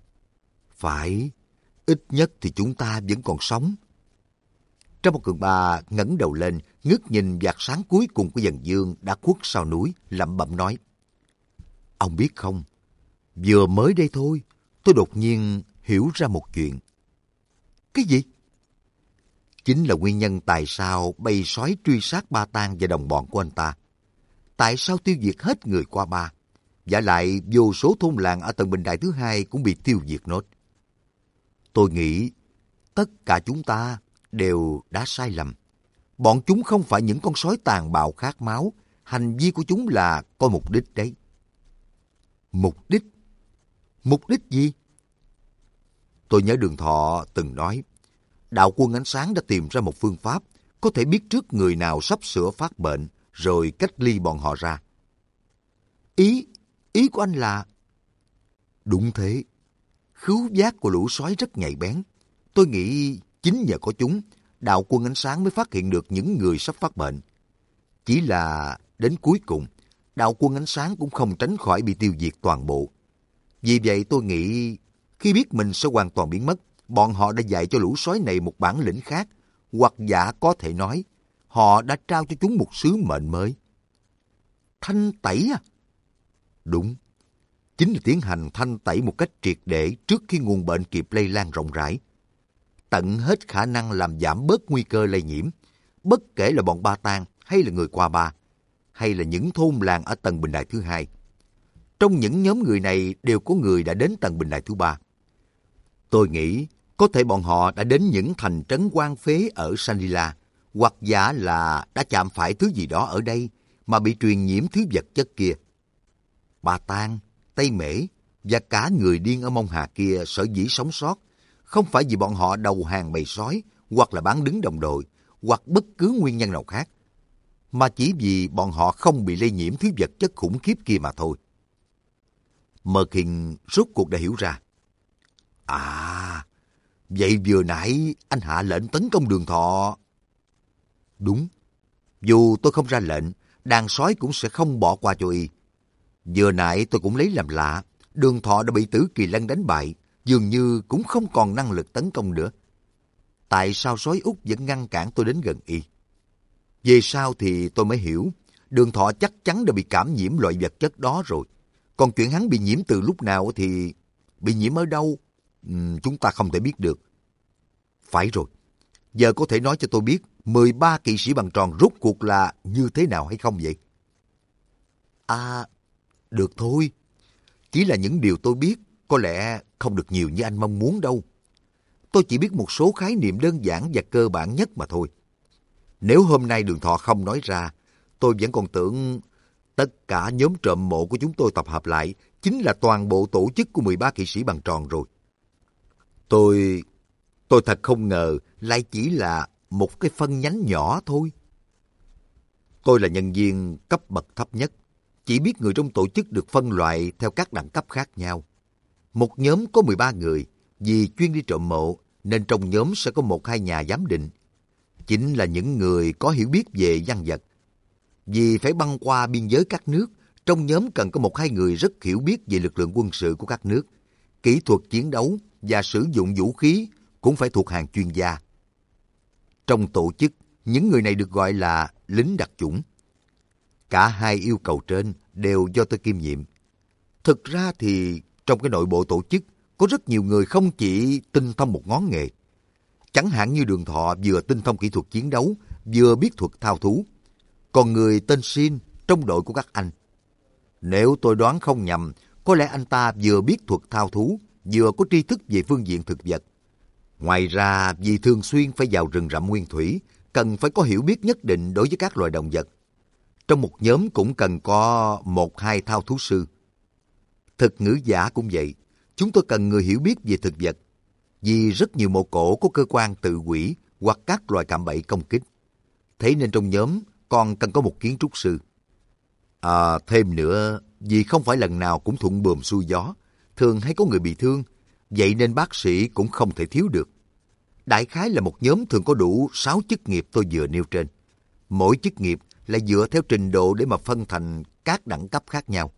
Phải, ít nhất thì chúng ta vẫn còn sống. Trang Một Cường Ba ngẩng đầu lên, ngước nhìn vạt sáng cuối cùng của dần dương đã khuất sau núi, lẩm bẩm nói: Ông biết không, vừa mới đây thôi, tôi đột nhiên hiểu ra một chuyện. Cái gì? Chính là nguyên nhân tại sao bầy sói truy sát Ba Tang và đồng bọn của anh ta. Tại sao tiêu diệt hết người qua Ba, và lại vô số thôn làng ở tầng bình đài thứ hai cũng bị tiêu diệt nốt. Tôi nghĩ tất cả chúng ta đều đã sai lầm. Bọn chúng không phải những con sói tàn bạo khát máu, hành vi của chúng là có mục đích đấy. Mục đích? Mục đích gì? Tôi nhớ Đường Thọ từng nói, Đạo Quân Ánh Sáng đã tìm ra một phương pháp có thể biết trước người nào sắp sửa phát bệnh, rồi cách ly bọn họ ra. Ý của anh là... Đúng thế. Khứu giác của lũ sói rất nhạy bén. Tôi nghĩ chính nhờ có chúng, Đạo Quân Ánh Sáng mới phát hiện được những người sắp phát bệnh. Chỉ là đến cuối cùng, Đạo Quân Ánh Sáng cũng không tránh khỏi bị tiêu diệt toàn bộ. Vì vậy tôi nghĩ, khi biết mình sẽ hoàn toàn biến mất, bọn họ đã dạy cho lũ sói này một bản lĩnh khác, hoặc giả có thể nói, họ đã trao cho chúng một sứ mệnh mới. Thanh tẩy à? Đúng, chính là tiến hành thanh tẩy một cách triệt để trước khi nguồn bệnh kịp lây lan rộng rãi. Tận hết khả năng làm giảm bớt nguy cơ lây nhiễm, bất kể là bọn Ba Tang hay là người qua Ba, hay là những thôn làng ở tầng bình đài thứ hai. Trong những nhóm người này đều có người đã đến tầng bình đài thứ ba. Tôi nghĩ có thể bọn họ đã đến những thành trấn hoang phế ở Sanila, hoặc giả là đã chạm phải thứ gì đó ở đây mà bị truyền nhiễm thứ vật chất kia. Ba Tang, Tây Mễ và cả người điên ở Mông Hà kia sở dĩ sống sót, không phải vì bọn họ đầu hàng bầy sói, hoặc là bán đứng đồng đội, hoặc bất cứ nguyên nhân nào khác, mà chỉ vì bọn họ không bị lây nhiễm thứ vật chất khủng khiếp kia mà thôi. Mơ Kinh rốt cuộc đã hiểu ra. À, vậy vừa nãy anh hạ lệnh tấn công Đường Thọ. Đúng, dù tôi không ra lệnh, đàn sói cũng sẽ không bỏ qua cho y. Vừa nãy tôi cũng lấy làm lạ, Đường Thọ đã bị Tử Kỳ Lân đánh bại, dường như cũng không còn năng lực tấn công nữa. Tại sao sói Úc vẫn ngăn cản tôi đến gần y? Về sau thì tôi mới hiểu, Đường Thọ chắc chắn đã bị cảm nhiễm loại vật chất đó rồi. Còn chuyện hắn bị nhiễm từ lúc nào thì bị nhiễm ở đâu, chúng ta không thể biết được. Phải rồi, giờ có thể nói cho tôi biết 13 kỵ sĩ bằng tròn rốt cuộc là như thế nào hay không vậy? À, được thôi. Chỉ là những điều tôi biết có lẽ không được nhiều như anh mong muốn đâu. Tôi chỉ biết một số khái niệm đơn giản và cơ bản nhất mà thôi. Nếu hôm nay Đường Thọ không nói ra, tôi vẫn còn tưởng tất cả nhóm trộm mộ của chúng tôi tập hợp lại chính là toàn bộ tổ chức của 13 kỵ sĩ bằng tròn rồi. Tôi thật không ngờ lại chỉ là một cái phân nhánh nhỏ thôi. Tôi là nhân viên cấp bậc thấp nhất, chỉ biết người trong tổ chức được phân loại theo các đẳng cấp khác nhau. Một nhóm có 13 người, vì chuyên đi trộm mộ nên trong nhóm sẽ có 1-2 nhà giám định. Chính là những người có hiểu biết về văn vật. Vì phải băng qua biên giới các nước, trong nhóm cần có 1-2 người rất hiểu biết về lực lượng quân sự của các nước, kỹ thuật chiến đấu và sử dụng vũ khí cũng phải thuộc hàng chuyên gia. Trong tổ chức, những người này được gọi là lính đặc chủng. Cả hai yêu cầu trên đều do tôi kiêm nhiệm. Thực ra thì trong cái nội bộ tổ chức có rất nhiều người không chỉ tinh thông một ngón nghề. Chẳng hạn như Đường Thọ vừa tinh thông kỹ thuật chiến đấu, vừa biết thuật thao thú. Còn người tên Sin trong đội của các anh, nếu tôi đoán không nhầm, có lẽ anh ta vừa biết thuật thao thú, vừa có tri thức về phương diện thực vật. Ngoài ra, vì thường xuyên phải vào rừng rậm nguyên thủy, cần phải có hiểu biết nhất định đối với các loài động vật. Trong một nhóm cũng cần có 1-2 thao thú sư. Thực ngữ giả cũng vậy, chúng tôi cần người hiểu biết về thực vật, vì rất nhiều mộ cổ có cơ quan tự hủy hoặc các loài cạm bẫy công kích. Thế nên trong nhóm còn cần có một kiến trúc sư. Thêm nữa, vì không phải lần nào cũng thuận buồm xuôi gió, thường hay có người bị thương, vậy nên bác sĩ cũng không thể thiếu được. Đại khái là một nhóm thường có đủ 6 chức nghiệp tôi vừa nêu trên. Mỗi chức nghiệp là dựa theo trình độ để mà phân thành các đẳng cấp khác nhau.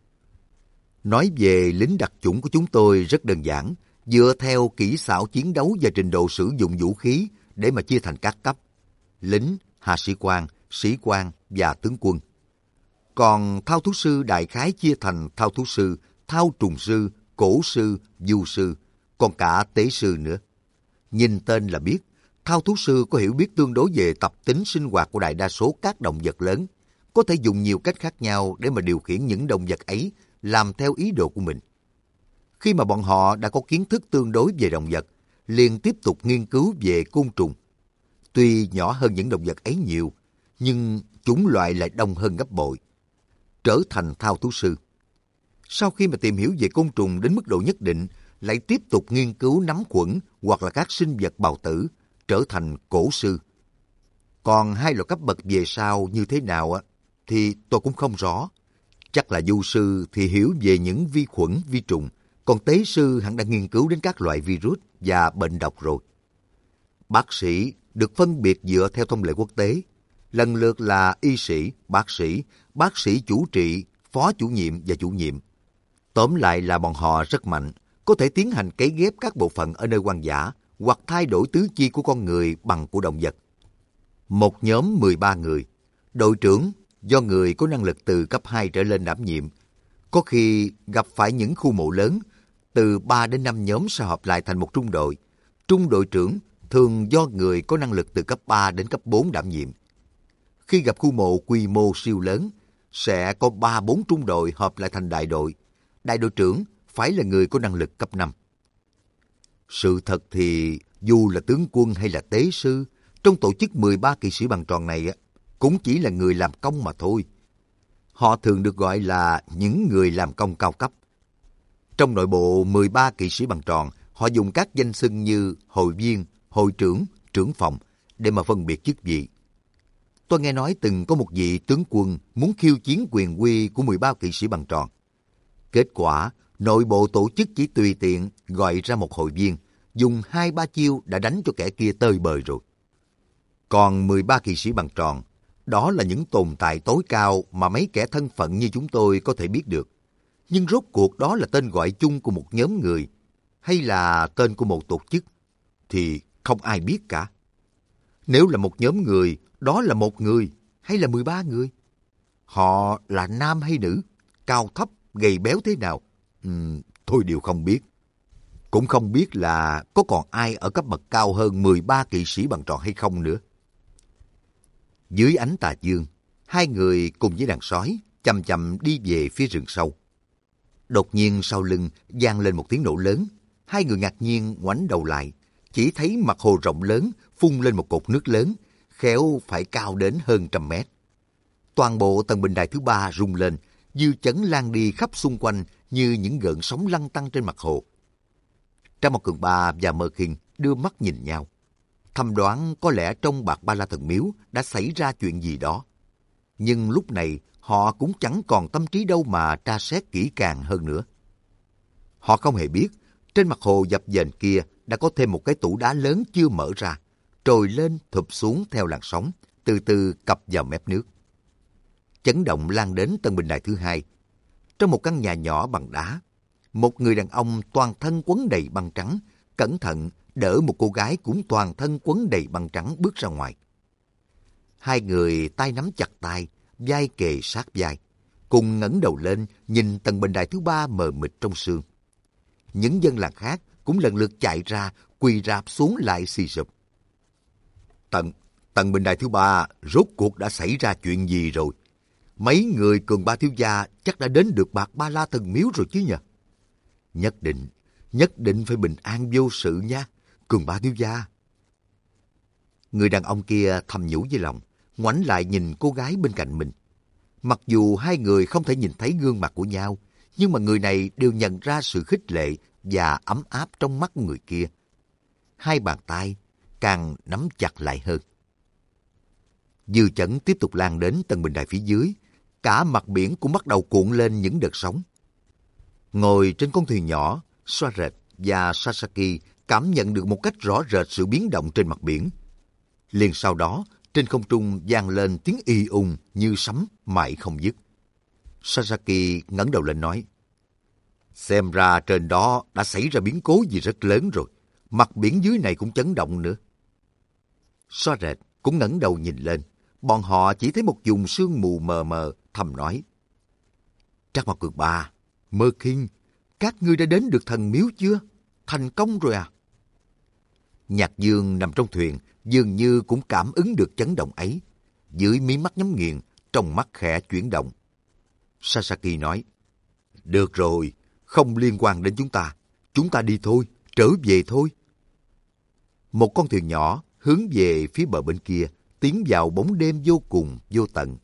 Nói về lính đặc chủng của chúng tôi rất đơn giản, dựa theo kỹ xảo chiến đấu và trình độ sử dụng vũ khí để mà chia thành các cấp: lính, hạ sĩ quan và tướng quân. Còn thao thú sư đại khái chia thành thao thú sư, thao trùng sư, cổ sư, du sư, còn cả tế sư nữa. Nhìn tên là biết, thao thú sư có hiểu biết tương đối về tập tính sinh hoạt của đại đa số các động vật lớn, có thể dùng nhiều cách khác nhau để mà điều khiển những động vật ấy làm theo ý đồ của mình. Khi mà bọn họ đã có kiến thức tương đối về động vật, liền tiếp tục nghiên cứu về côn trùng. Tuy nhỏ hơn những động vật ấy nhiều, nhưng chủng loại lại đông hơn gấp bội. Trở thành thao thú sư. Sau khi mà tìm hiểu về côn trùng đến mức độ nhất định, lại tiếp tục nghiên cứu nấm khuẩn hoặc là các sinh vật bào tử, trở thành cổ sư. Còn hai loại cấp bậc về sau như thế nào thì tôi cũng không rõ. Chắc là du sư thì hiểu về những vi khuẩn, vi trùng, còn tế sư hẳn đã nghiên cứu đến các loại virus và bệnh độc rồi. Bác sĩ được phân biệt dựa theo thông lệ quốc tế, lần lượt là y sĩ, bác sĩ chủ trị, phó chủ nhiệm và chủ nhiệm. Tóm lại là bọn họ rất mạnh, có thể tiến hành cấy ghép các bộ phận ở nơi hoang dã hoặc thay đổi tứ chi của con người bằng của động vật. Một nhóm 13 người, đội trưởng do người có năng lực từ cấp 2 trở lên đảm nhiệm. Có khi gặp phải những khu mộ lớn, từ 3 đến 5 nhóm sẽ hợp lại thành một trung đội. Trung đội trưởng thường do người có năng lực từ cấp 3 đến cấp 4 đảm nhiệm. Khi gặp khu mộ quy mô siêu lớn, sẽ có 3-4 trung đội hợp lại thành đại đội. Đại đội trưởng phải là người có năng lực cấp 5. Sự thật thì dù là tướng quân hay là tế sư, trong tổ chức 13 kỵ sĩ bằng tròn này cũng chỉ là người làm công mà thôi. Họ thường được gọi là những người làm công cao cấp. Trong nội bộ 13 kỵ sĩ bằng tròn, họ dùng các danh xưng như hội viên, hội trưởng, trưởng phòng để mà phân biệt chức vị. Tôi nghe nói từng có một vị tướng quân muốn khiêu chiến quyền uy của 13 kỵ sĩ bằng tròn. Kết quả, nội bộ tổ chức chỉ tùy tiện gọi ra một hội viên, dùng 2-3 chiêu đã đánh cho kẻ kia tơi bời rồi. Còn 13 kỵ sĩ bằng tròn, đó là những tồn tại tối cao mà mấy kẻ thân phận như chúng tôi có thể biết được. Nhưng rốt cuộc đó là tên gọi chung của một nhóm người, hay là tên của một tổ chức, thì không ai biết cả. Nếu là một nhóm người, đó là một người hay là 13 người? Họ là nam hay nữ? Cao thấp, gầy béo thế nào? Tôi đều không biết. Cũng không biết là có còn ai ở cấp bậc cao hơn 13 kỵ sĩ bằng tròn hay không nữa. Dưới ánh tà dương, hai người cùng với đàn sói chậm chậm đi về phía rừng sâu. Đột nhiên sau lưng vang lên một tiếng nổ lớn. Hai người ngạc nhiên ngoảnh đầu lại, chỉ thấy mặt hồ rộng lớn phun lên một cột nước lớn, khéo phải cao đến hơn 100 mét. Toàn bộ tầng bình đài thứ 3 rung lên, dư chấn lan đi khắp xung quanh như những gợn sóng lăn tăn trên mặt hồ. Trang Mộc Cường Ba và Mơ Khiên đưa mắt nhìn nhau, thầm đoán có lẽ trong Bạc Ba La Thần Miếu đã xảy ra chuyện gì đó. Nhưng lúc này họ cũng chẳng còn tâm trí đâu mà tra xét kỹ càng hơn nữa. Họ không hề biết, trên mặt hồ dập dềnh kia đã có thêm một cái tủ đá lớn chưa mở ra, trồi lên thụp xuống theo làn sóng, từ từ cập vào mép nước. Chấn động lan đến tầng bình đài thứ 2. Trong một căn nhà nhỏ bằng đá, một người đàn ông toàn thân quấn đầy băng trắng, cẩn thận đỡ một cô gái cũng toàn thân quấn đầy băng trắng bước ra ngoài. Hai người tay nắm chặt tay, vai kề sát vai, cùng ngẩng đầu lên nhìn tầng bình đài thứ 3 mờ mịt trong sương. Những dân làng khác cũng lần lượt chạy ra, quỳ rạp xuống lại xì sụp. Tầng bình đài thứ 3 rốt cuộc đã xảy ra chuyện gì rồi? Mấy người Cường Ba thiếu gia chắc đã đến được Bạc Ba La Thần Miếu rồi chứ nhỉ? Nhất định phải bình an vô sự nha, Cường Ba thiếu gia. Người đàn ông kia thầm nhủ với lòng, ngoảnh lại nhìn cô gái bên cạnh mình. Mặc dù hai người không thể nhìn thấy gương mặt của nhau, nhưng mà người này đều nhận ra sự khích lệ và ấm áp trong mắt của người kia. Hai bàn tay càng nắm chặt lại hơn. Dư chấn tiếp tục lan đến tầng bình đài phía dưới, cả mặt biển cũng bắt đầu cuộn lên những đợt sóng. Ngồi trên con thuyền nhỏ, Soaret và Sasaki cảm nhận được một cách rõ rệt sự biến động trên mặt biển. Liền sau đó, trên không trung vang lên tiếng y ùng như sấm mãi không dứt. Sasaki ngẩng đầu lên nói, xem ra trên đó đã xảy ra biến cố gì rất lớn rồi, mặt biển dưới này cũng chấn động nữa. Soaret cũng ngẩng đầu nhìn lên, bọn họ chỉ thấy một vùng sương mù mờ mờ, thầm nói, Trác Mao Cường Ba, Mơ Kinh, các ngươi đã đến được thần miếu chưa? Thành công rồi à? Nhạc Dương nằm trong thuyền, dường như cũng cảm ứng được chấn động ấy. Dưới mí mắt nhắm nghiền, trong mắt khẽ chuyển động. Sasaki nói, được rồi, không liên quan đến chúng ta đi thôi, trở về thôi. Một con thuyền nhỏ hướng về phía bờ bên kia, tiến vào bóng đêm vô cùng, vô tận.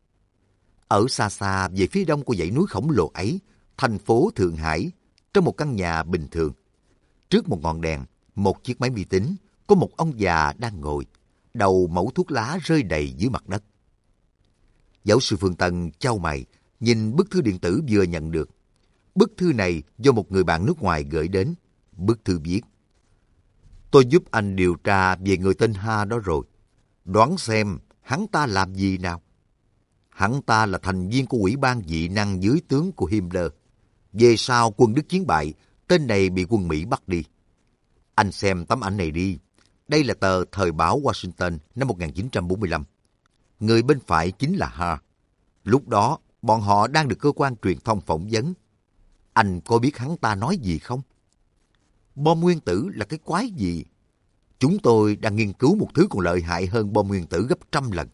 Ở xa xa về phía đông của dãy núi khổng lồ ấy, thành phố Thượng Hải, trong một căn nhà bình thường. Trước một ngọn đèn, một chiếc máy vi tính, có một ông già đang ngồi, đầu mẩu thuốc lá rơi đầy dưới mặt đất. Giáo sư Phương Tân chau mày, nhìn bức thư điện tử vừa nhận được. Bức thư này do một người bạn nước ngoài gửi đến. Bức thư viết, tôi giúp anh điều tra về người tên Ha đó rồi. Đoán xem hắn ta làm gì nào? Hắn ta là thành viên của ủy ban dị năng dưới tướng của Himmler. Về sau quân Đức chiến bại, tên này bị quân Mỹ bắt đi. Anh xem tấm ảnh này đi. Đây là tờ Thời báo Washington năm 1945. Người bên phải chính là Ha. Lúc đó, bọn họ đang được cơ quan truyền thông phỏng vấn. Anh có biết hắn ta nói gì không? Bom nguyên tử là cái quái gì? Chúng tôi đang nghiên cứu một thứ còn lợi hại hơn bom nguyên tử gấp 100 lần.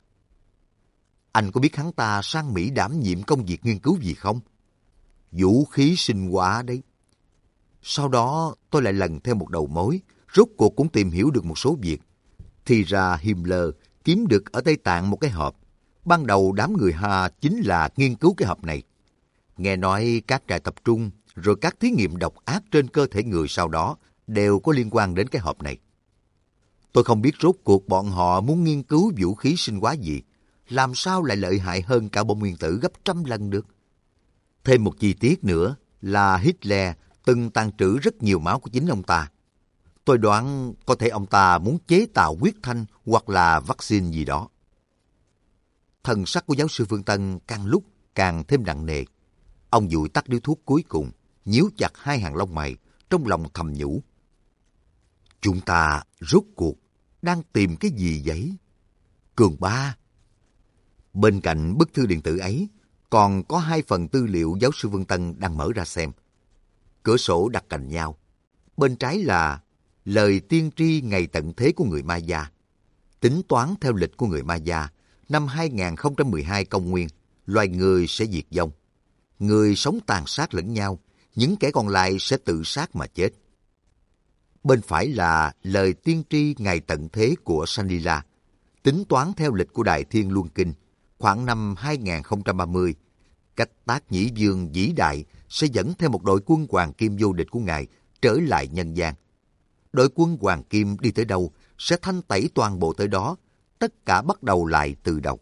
Anh có biết hắn ta sang Mỹ đảm nhiệm công việc nghiên cứu gì không? Vũ khí sinh hóa đấy. Sau đó tôi lại lần theo một đầu mối, rốt cuộc cũng tìm hiểu được một số việc. Thì ra Himmler kiếm được ở Tây Tạng một cái hộp. Ban đầu đám người Ha chính là nghiên cứu cái hộp này. Nghe nói các trại tập trung, rồi các thí nghiệm độc ác trên cơ thể người sau đó đều có liên quan đến cái hộp này. Tôi không biết rốt cuộc bọn họ muốn nghiên cứu vũ khí sinh hóa gì, làm sao lại lợi hại hơn cả bom nguyên tử gấp 100 lần được. Thêm một chi tiết nữa là Hitler từng tàn trữ rất nhiều máu của chính ông ta. Tôi đoán có thể ông ta muốn chế tạo huyết thanh hoặc là vaccine gì đó. Thần sắc của giáo sư Phương Tân càng lúc càng thêm nặng nề. Ông dụi tắt điếu thuốc cuối cùng, nhíu chặt hai hàng lông mày, trong lòng thầm nhủ. Chúng ta rốt cuộc đang tìm cái gì vậy? Cường Ba. Bên cạnh bức thư điện tử ấy, còn có 2 phần tư liệu giáo sư Phương Tân đang mở ra xem. Cửa sổ đặt cạnh nhau. Bên trái là lời tiên tri ngày tận thế của người Maya. Tính toán theo lịch của người Maya, năm 2012 công nguyên, loài người sẽ diệt vong. Người sống tàn sát lẫn nhau, những kẻ còn lại sẽ tự sát mà chết. Bên phải là lời tiên tri ngày tận thế của Sanila. Tính toán theo lịch của Đại Thiên Luân Kinh, khoảng năm 2030, Cách Tác Nhĩ Dương vĩ đại sẽ dẫn theo một đội quân hoàng kim vô địch của ngài trở lại nhân gian. Đội quân hoàng kim đi tới đâu sẽ thanh tẩy toàn bộ tới đó, tất cả bắt đầu lại từ đầu.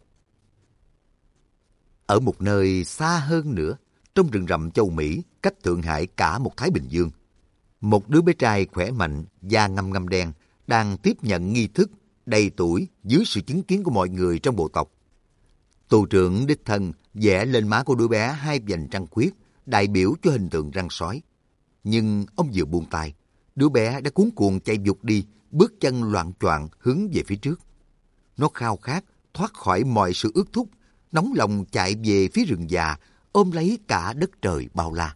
Ở một nơi xa hơn nữa, trong rừng rậm châu Mỹ, cách Thượng Hải cả một Thái Bình Dương, một đứa bé trai khỏe mạnh, da ngăm ngăm đen, đang tiếp nhận nghi thức đầy tuổi dưới sự chứng kiến của mọi người trong bộ tộc. Tù trưởng đích thân vẽ lên má của đứa bé 2 vành trăng khuyết, đại biểu cho hình tượng răng sói. Nhưng ông vừa buông tay, đứa bé đã cuống cuồng chạy vụt đi, bước chân loạng choạng hướng về phía trước. Nó khao khát thoát khỏi mọi sự ước thúc, nóng lòng chạy về phía rừng già, ôm lấy cả đất trời bao la.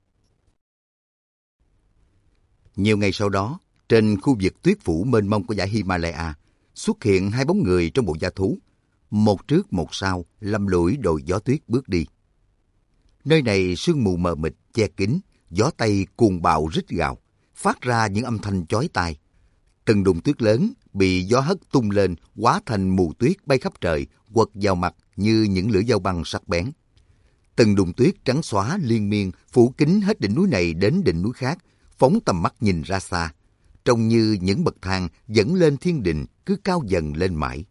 Nhiều ngày sau đó, trên khu vực tuyết phủ mênh mông của dãy Himalaya, xuất hiện hai bóng người trong bộ da thú. Một trước một sau, lầm lũi đồi gió tuyết bước đi. Nơi này sương mù mờ mịt che kín, gió tây cuồng bạo rít gào, phát ra những âm thanh chói tai. Từng đùng tuyết lớn bị gió hất tung lên, hóa thành mù tuyết bay khắp trời, quật vào mặt như những lưỡi dao băng sắc bén. Từng đùng tuyết trắng xóa liên miên phủ kín hết đỉnh núi này đến đỉnh núi khác, phóng tầm mắt nhìn ra xa, trông như những bậc thang dẫn lên thiên đình, cứ cao dần lên mãi.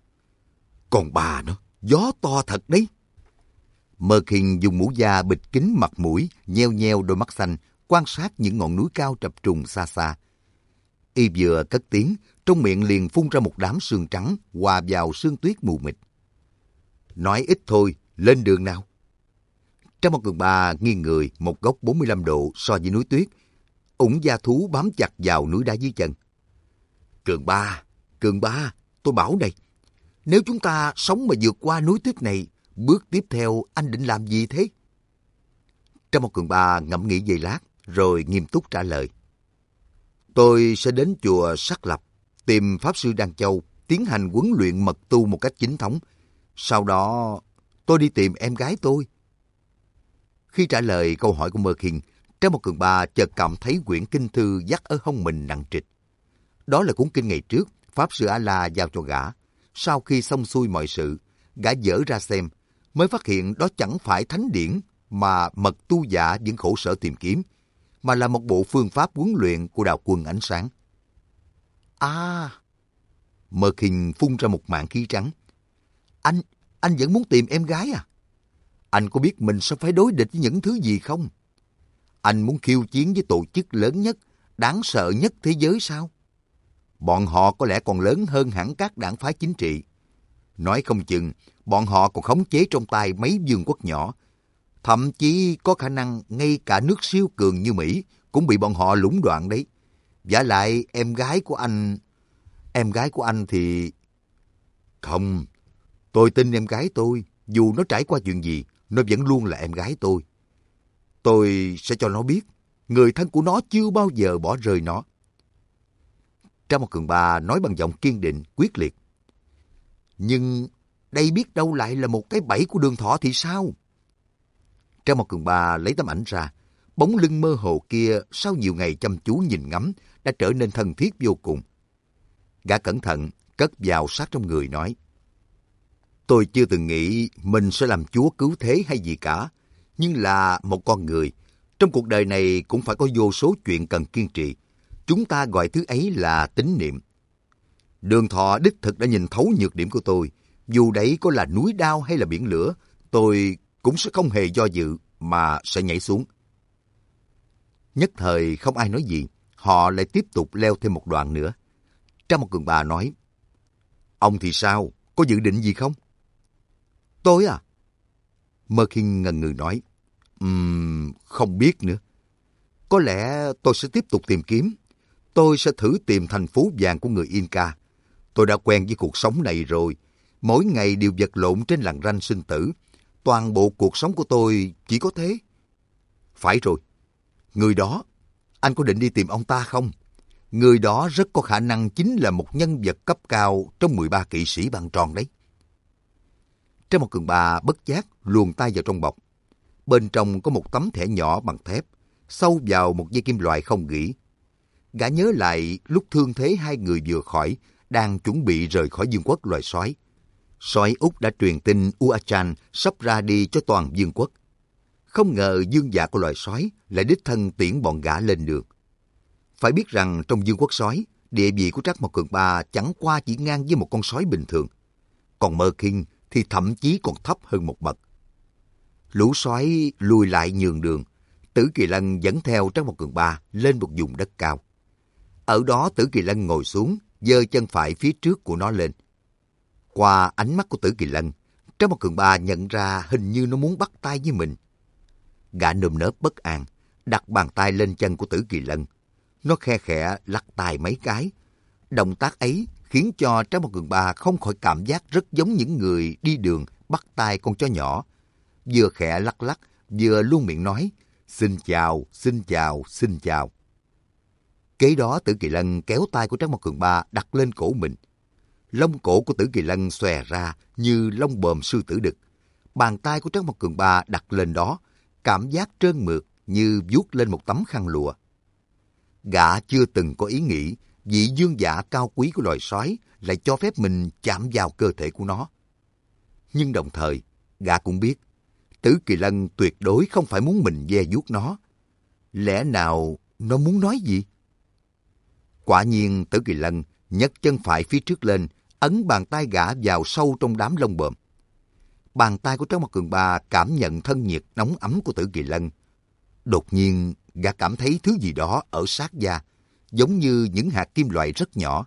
Còn bà nó, gió to thật đấy. Mơ Khinh dùng mũ da bịt kín mặt mũi, nheo nheo đôi mắt xanh, quan sát những ngọn núi cao trập trùng xa xa. Y vừa cất tiếng, trong miệng liền phun ra một đám sương trắng hòa vào sương tuyết mù mịt. Nói ít thôi, lên đường nào. Trong một Cường Ba nghiêng người một góc 45 độ so với núi tuyết, ủng da thú bám chặt vào núi đá dưới chân. Cường Ba, tôi bảo đây, nếu chúng ta sống mà vượt qua núi tuyết này, bước tiếp theo anh định làm gì thế? Trong một Cường Ba ngẫm nghĩ giây lát, rồi nghiêm túc trả lời. Tôi sẽ đến chùa Sắc Lập, tìm Pháp Sư Đan Châu, tiến hành huấn luyện mật tu một cách chính thống. Sau đó, tôi đi tìm em gái tôi. Khi trả lời câu hỏi của Mơ Khinh, Trang Một Cường Ba chợt cảm thấy quyển kinh thư dắt ở hông mình nặng trịch. Đó là cuốn kinh ngày trước, Pháp Sư A-la giao cho gã. Sau khi xong xuôi mọi sự, gã dở ra xem, mới phát hiện đó chẳng phải thánh điển mà mật tu giả vẫn khổ sở tìm kiếm, mà là một bộ phương pháp huấn luyện của đạo quân ánh sáng. À! Mơ Khinh phun ra một mảng khí trắng. Anh vẫn muốn tìm em gái à? Anh có biết mình sẽ phải đối địch với những thứ gì không? Anh muốn khiêu chiến với tổ chức lớn nhất, đáng sợ nhất thế giới sao? Bọn họ có lẽ còn lớn hơn hẳn các đảng phái chính trị. Nói không chừng, bọn họ còn khống chế trong tay mấy vương quốc nhỏ. Thậm chí có khả năng ngay cả nước siêu cường như Mỹ cũng bị bọn họ lũng đoạn đấy. Vả lại em gái của anh thì... Không, tôi tin em gái tôi, dù nó trải qua chuyện gì, nó vẫn luôn là em gái tôi. Tôi sẽ cho nó biết, người thân của nó chưa bao giờ bỏ rơi nó. Trang Một Cường Ba nói bằng giọng kiên định, quyết liệt. Nhưng đây biết đâu lại là một cái bẫy của Đường Thọ thì sao? Trang Một Cường Ba lấy tấm ảnh ra, bóng lưng mơ hồ kia sau nhiều ngày chăm chú nhìn ngắm đã trở nên thân thiết vô cùng. Gã cẩn thận cất vào sát trong người nói. Tôi chưa từng nghĩ mình sẽ làm chúa cứu thế hay gì cả, nhưng là một con người. Trong cuộc đời này cũng phải có vô số chuyện cần kiên trì. Chúng ta gọi thứ ấy là tín niệm. Đường Thọ đích thực đã nhìn thấu nhược điểm của tôi. Dù đấy có là núi đao hay là biển lửa, tôi cũng sẽ không hề do dự mà sẽ nhảy xuống. Nhất thời không ai nói gì, họ lại tiếp tục leo thêm một đoạn nữa. Trang Một Cường Ba nói, ông thì sao? Có dự định gì không? Tôi à? Mơ Khinh ngần ngừ nói, không biết nữa. Có lẽ tôi sẽ tiếp tục tìm kiếm. Tôi sẽ thử tìm thành phố vàng của người Inca. Tôi đã quen với cuộc sống này rồi. Mỗi ngày đều vật lộn trên lằn ranh sinh tử. Toàn bộ cuộc sống của tôi chỉ có thế. Phải rồi. Người đó, anh có định đi tìm ông ta không? Người đó rất có khả năng chính là một nhân vật cấp cao trong 13 kỵ sĩ băng tròn đấy. Trang Một Cường Ba bất giác luồn tay vào trong bọc. Bên trong có một tấm thẻ nhỏ bằng thép, sâu vào một dây kim loại không gỉ. Gã nhớ lại lúc thương thế hai người vừa khỏi, đang chuẩn bị rời khỏi vương quốc loài sói. Sói Úc đã truyền tin Uachan sắp ra đi cho toàn vương quốc. Không ngờ vương giả của loài sói lại đích thân tiễn bọn gã lên đường. Phải biết rằng trong vương quốc sói, địa vị của Trác Mộc Cường Ba chẳng qua chỉ ngang với một con sói bình thường. Còn Mơ Khinh thì thậm chí còn thấp hơn một bậc. Lũ sói lùi lại nhường đường. Tử Kỳ Lân dẫn theo Trác Mộc Cường Ba lên một vùng đất cao. Ở đó Tử Kỳ Lân ngồi xuống, giơ chân phải phía trước của nó lên. Qua ánh mắt của Tử Kỳ Lân, Trác Mộc Cường Ba nhận ra hình như nó muốn bắt tay với mình. Gã nơm nớp bất an, đặt bàn tay lên chân của Tử Kỳ Lân. Nó khe khẽ lắc tay mấy cái. Động tác ấy khiến cho Trác Mộc Cường Ba không khỏi cảm giác rất giống những người đi đường bắt tay con chó nhỏ. Vừa khẽ lắc lắc, vừa luôn miệng nói, xin chào, xin chào, xin chào. Kế đó Tử Kỳ Lân kéo tay của Trác Mộc Cường Ba đặt lên cổ mình. Lông cổ của Tử Kỳ Lân xòe ra như lông bờm sư tử đực. Bàn tay của Trác Mộc Cường Ba đặt lên đó, cảm giác trơn mượt như vuốt lên một tấm khăn lụa. Gã chưa từng có ý nghĩ vị dương giả cao quý của loài sói lại cho phép mình chạm vào cơ thể của nó. Nhưng đồng thời, gã cũng biết, Tử Kỳ Lân tuyệt đối không phải muốn mình ve vuốt nó. Lẽ nào nó muốn nói gì? Quả nhiên Tử Kỳ Lân nhấc chân phải phía trước lên, ấn bàn tay gã vào sâu trong đám lông bờm. Bàn tay của Trác Mộc Cường Ba cảm nhận thân nhiệt nóng ấm của Tử Kỳ Lân. Đột nhiên, gã cảm thấy thứ gì đó ở sát da, giống như những hạt kim loại rất nhỏ.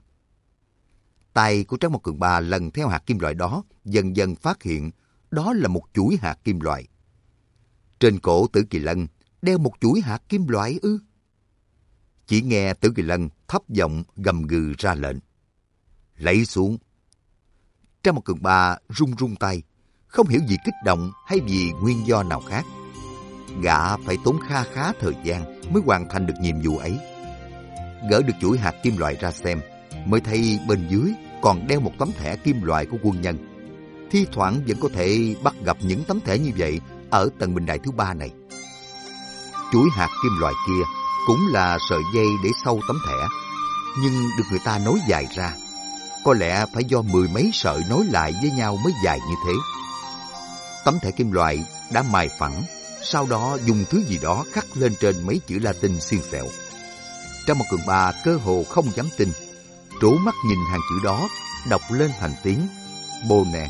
Tay của Trác Mộc Cường Ba lần theo hạt kim loại đó, dần dần phát hiện đó là một chuỗi hạt kim loại. Trên cổ Tử Kỳ Lân đeo một chuỗi hạt kim loại ư? Chỉ nghe Tử Kỳ Lân thấp giọng gầm gừ ra lệnh. Lấy xuống. Trác Mộc Cường Ba run run tay, không hiểu vì kích động hay vì nguyên do nào khác. Gã phải tốn kha khá thời gian mới hoàn thành được nhiệm vụ ấy. Gỡ được chuỗi hạt kim loại ra xem, mới thấy bên dưới còn đeo một tấm thẻ kim loại của quân nhân. Thi thoảng vẫn có thể bắt gặp những tấm thẻ như vậy ở tầng bình đài thứ 3 này. Chuỗi hạt kim loại kia cũng là sợi dây để sâu tấm thẻ, nhưng được người ta nối dài ra. Có lẽ phải do 10 mấy sợi nối lại với nhau mới dài như thế. Tấm thẻ kim loại đã mài phẳng, sau đó dùng thứ gì đó khắc lên trên mấy chữ Latin xiên xẹo. Trác Mộc Cường Ba cơ hồ không dám tin, trố mắt nhìn hàng chữ đó, đọc lên thành tiếng Bonne.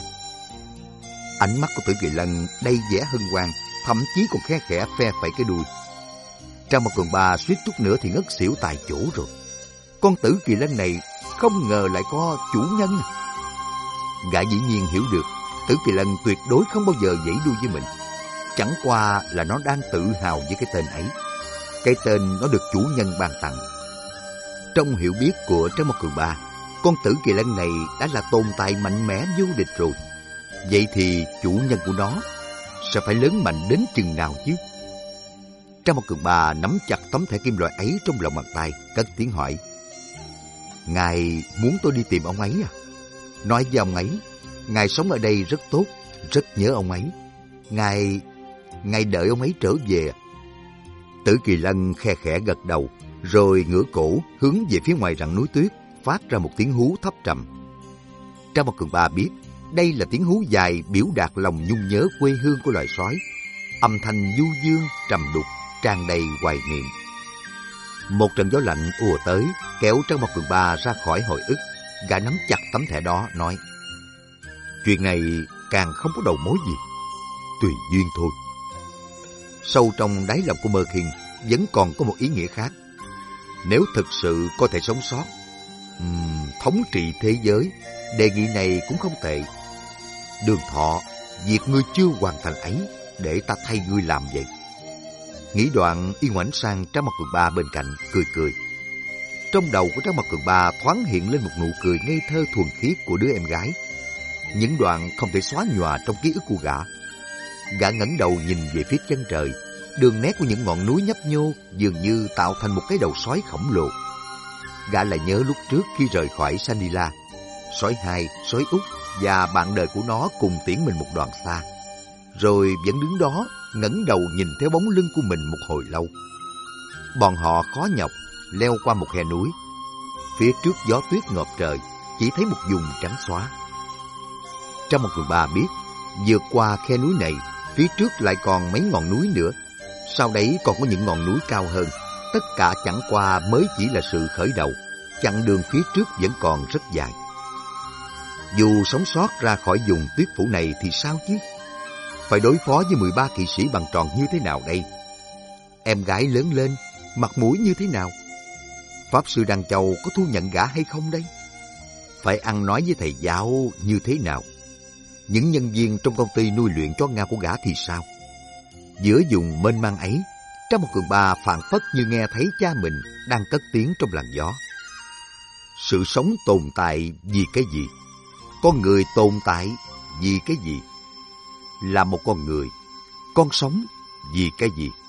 Ánh mắt của Tử Kỳ Lân đầy vẻ hân hoan, thậm chí còn khe khẽ phe phẩy cái đuôi. Trác Mộc Cường Ba suýt chút nữa thì ngất xỉu tại chỗ rồi. Con Tử Kỳ Lân này không ngờ lại có chủ nhân. Gã dĩ nhiên hiểu được Tử Kỳ Lân tuyệt đối không bao giờ giãy đuôi với mình. Chẳng qua là nó đang tự hào với cái tên ấy. Cái tên nó được chủ nhân ban tặng. Trong hiểu biết của Trác Mộc Cường Ba, con Tử Kỳ Lân này đã là tồn tại mạnh mẽ vô địch rồi. Vậy thì chủ nhân của nó sẽ phải lớn mạnh đến chừng nào chứ? Trác Mộc Cường Ba nắm chặt tấm thẻ kim loại ấy trong lòng bàn tay, cất tiếng hỏi. Ngài muốn tôi đi tìm ông ấy à? Nói với ông ấy, ngài sống ở đây rất tốt, rất nhớ ông ấy. Ngài đợi ông ấy trở về. Tử Kỳ Lân khe khẽ gật đầu, rồi ngửa cổ hướng về phía ngoài rặng núi tuyết, phát ra một tiếng hú thấp trầm. Trác Mộc Cường Ba biết đây là tiếng hú dài biểu đạt lòng nhung nhớ quê hương của loài sói. Âm thanh du dương trầm đục, tràn đầy hoài niệm. Một trận gió lạnh ùa tới, kéo Trác Mộc Cường Ba ra khỏi hồi ức. Gã nắm chặt tấm thẻ đó, nói: Chuyện này càng không có đầu mối gì, tùy duyên thôi. Sâu trong đáy lòng của Mơ Khiên vẫn còn có một ý nghĩa khác. Nếu thực sự có thể sống sót, thống trị thế giới, đề nghị này cũng không tệ. Đường Thọ, việc ngươi chưa hoàn thành ấy, để ta thay ngươi làm vậy. Nghĩ đoạn, y ngoảnh sang Trác Mộc Cường Ba bên cạnh, cười cười. Trong đầu của Trác Mộc Cường Ba thoáng hiện lên một nụ cười ngây thơ thuần khiết của đứa em gái. Những đoạn không thể xóa nhòa trong ký ức của gã. Gã ngẩng đầu nhìn về phía chân trời, đường nét của những ngọn núi nhấp nhô dường như tạo thành một cái đầu sói khổng lồ. Gã lại nhớ lúc trước khi rời khỏi Sanila, sói hai, sói Út và bạn đời của nó cùng tiễn mình một đoạn xa, rồi vẫn đứng đó ngẩng đầu nhìn theo bóng lưng của mình một hồi lâu. Bọn họ khó nhọc leo qua một khe núi. Phía trước gió tuyết ngập trời, chỉ thấy một vùng trắng xóa. Trác Mộc Cường Ba biết, vượt qua khe núi này, phía trước lại còn mấy ngọn núi nữa. Sau đấy còn có những ngọn núi cao hơn. Tất cả chẳng qua mới chỉ là sự khởi đầu. Chặng đường phía trước vẫn còn rất dài. Dù sống sót ra khỏi vùng tuyết phủ này thì sao chứ? Phải đối phó với 13 kỵ sĩ bằng tròn như thế nào đây? Em gái lớn lên, mặt mũi như thế nào? Pháp sư Đăng Châu có thu nhận gã hay không đây? Phải ăn nói với thầy giáo như thế nào? Những nhân viên trong công ty nuôi luyện chó Nga của gã thì sao? Giữa vùng mênh mang ấy, Trang Một Cường Ba phảng phất như nghe thấy cha mình đang cất tiếng trong làn gió. Sự sống tồn tại vì cái gì? Con người tồn tại vì cái gì? Là một con người, con sống vì cái gì?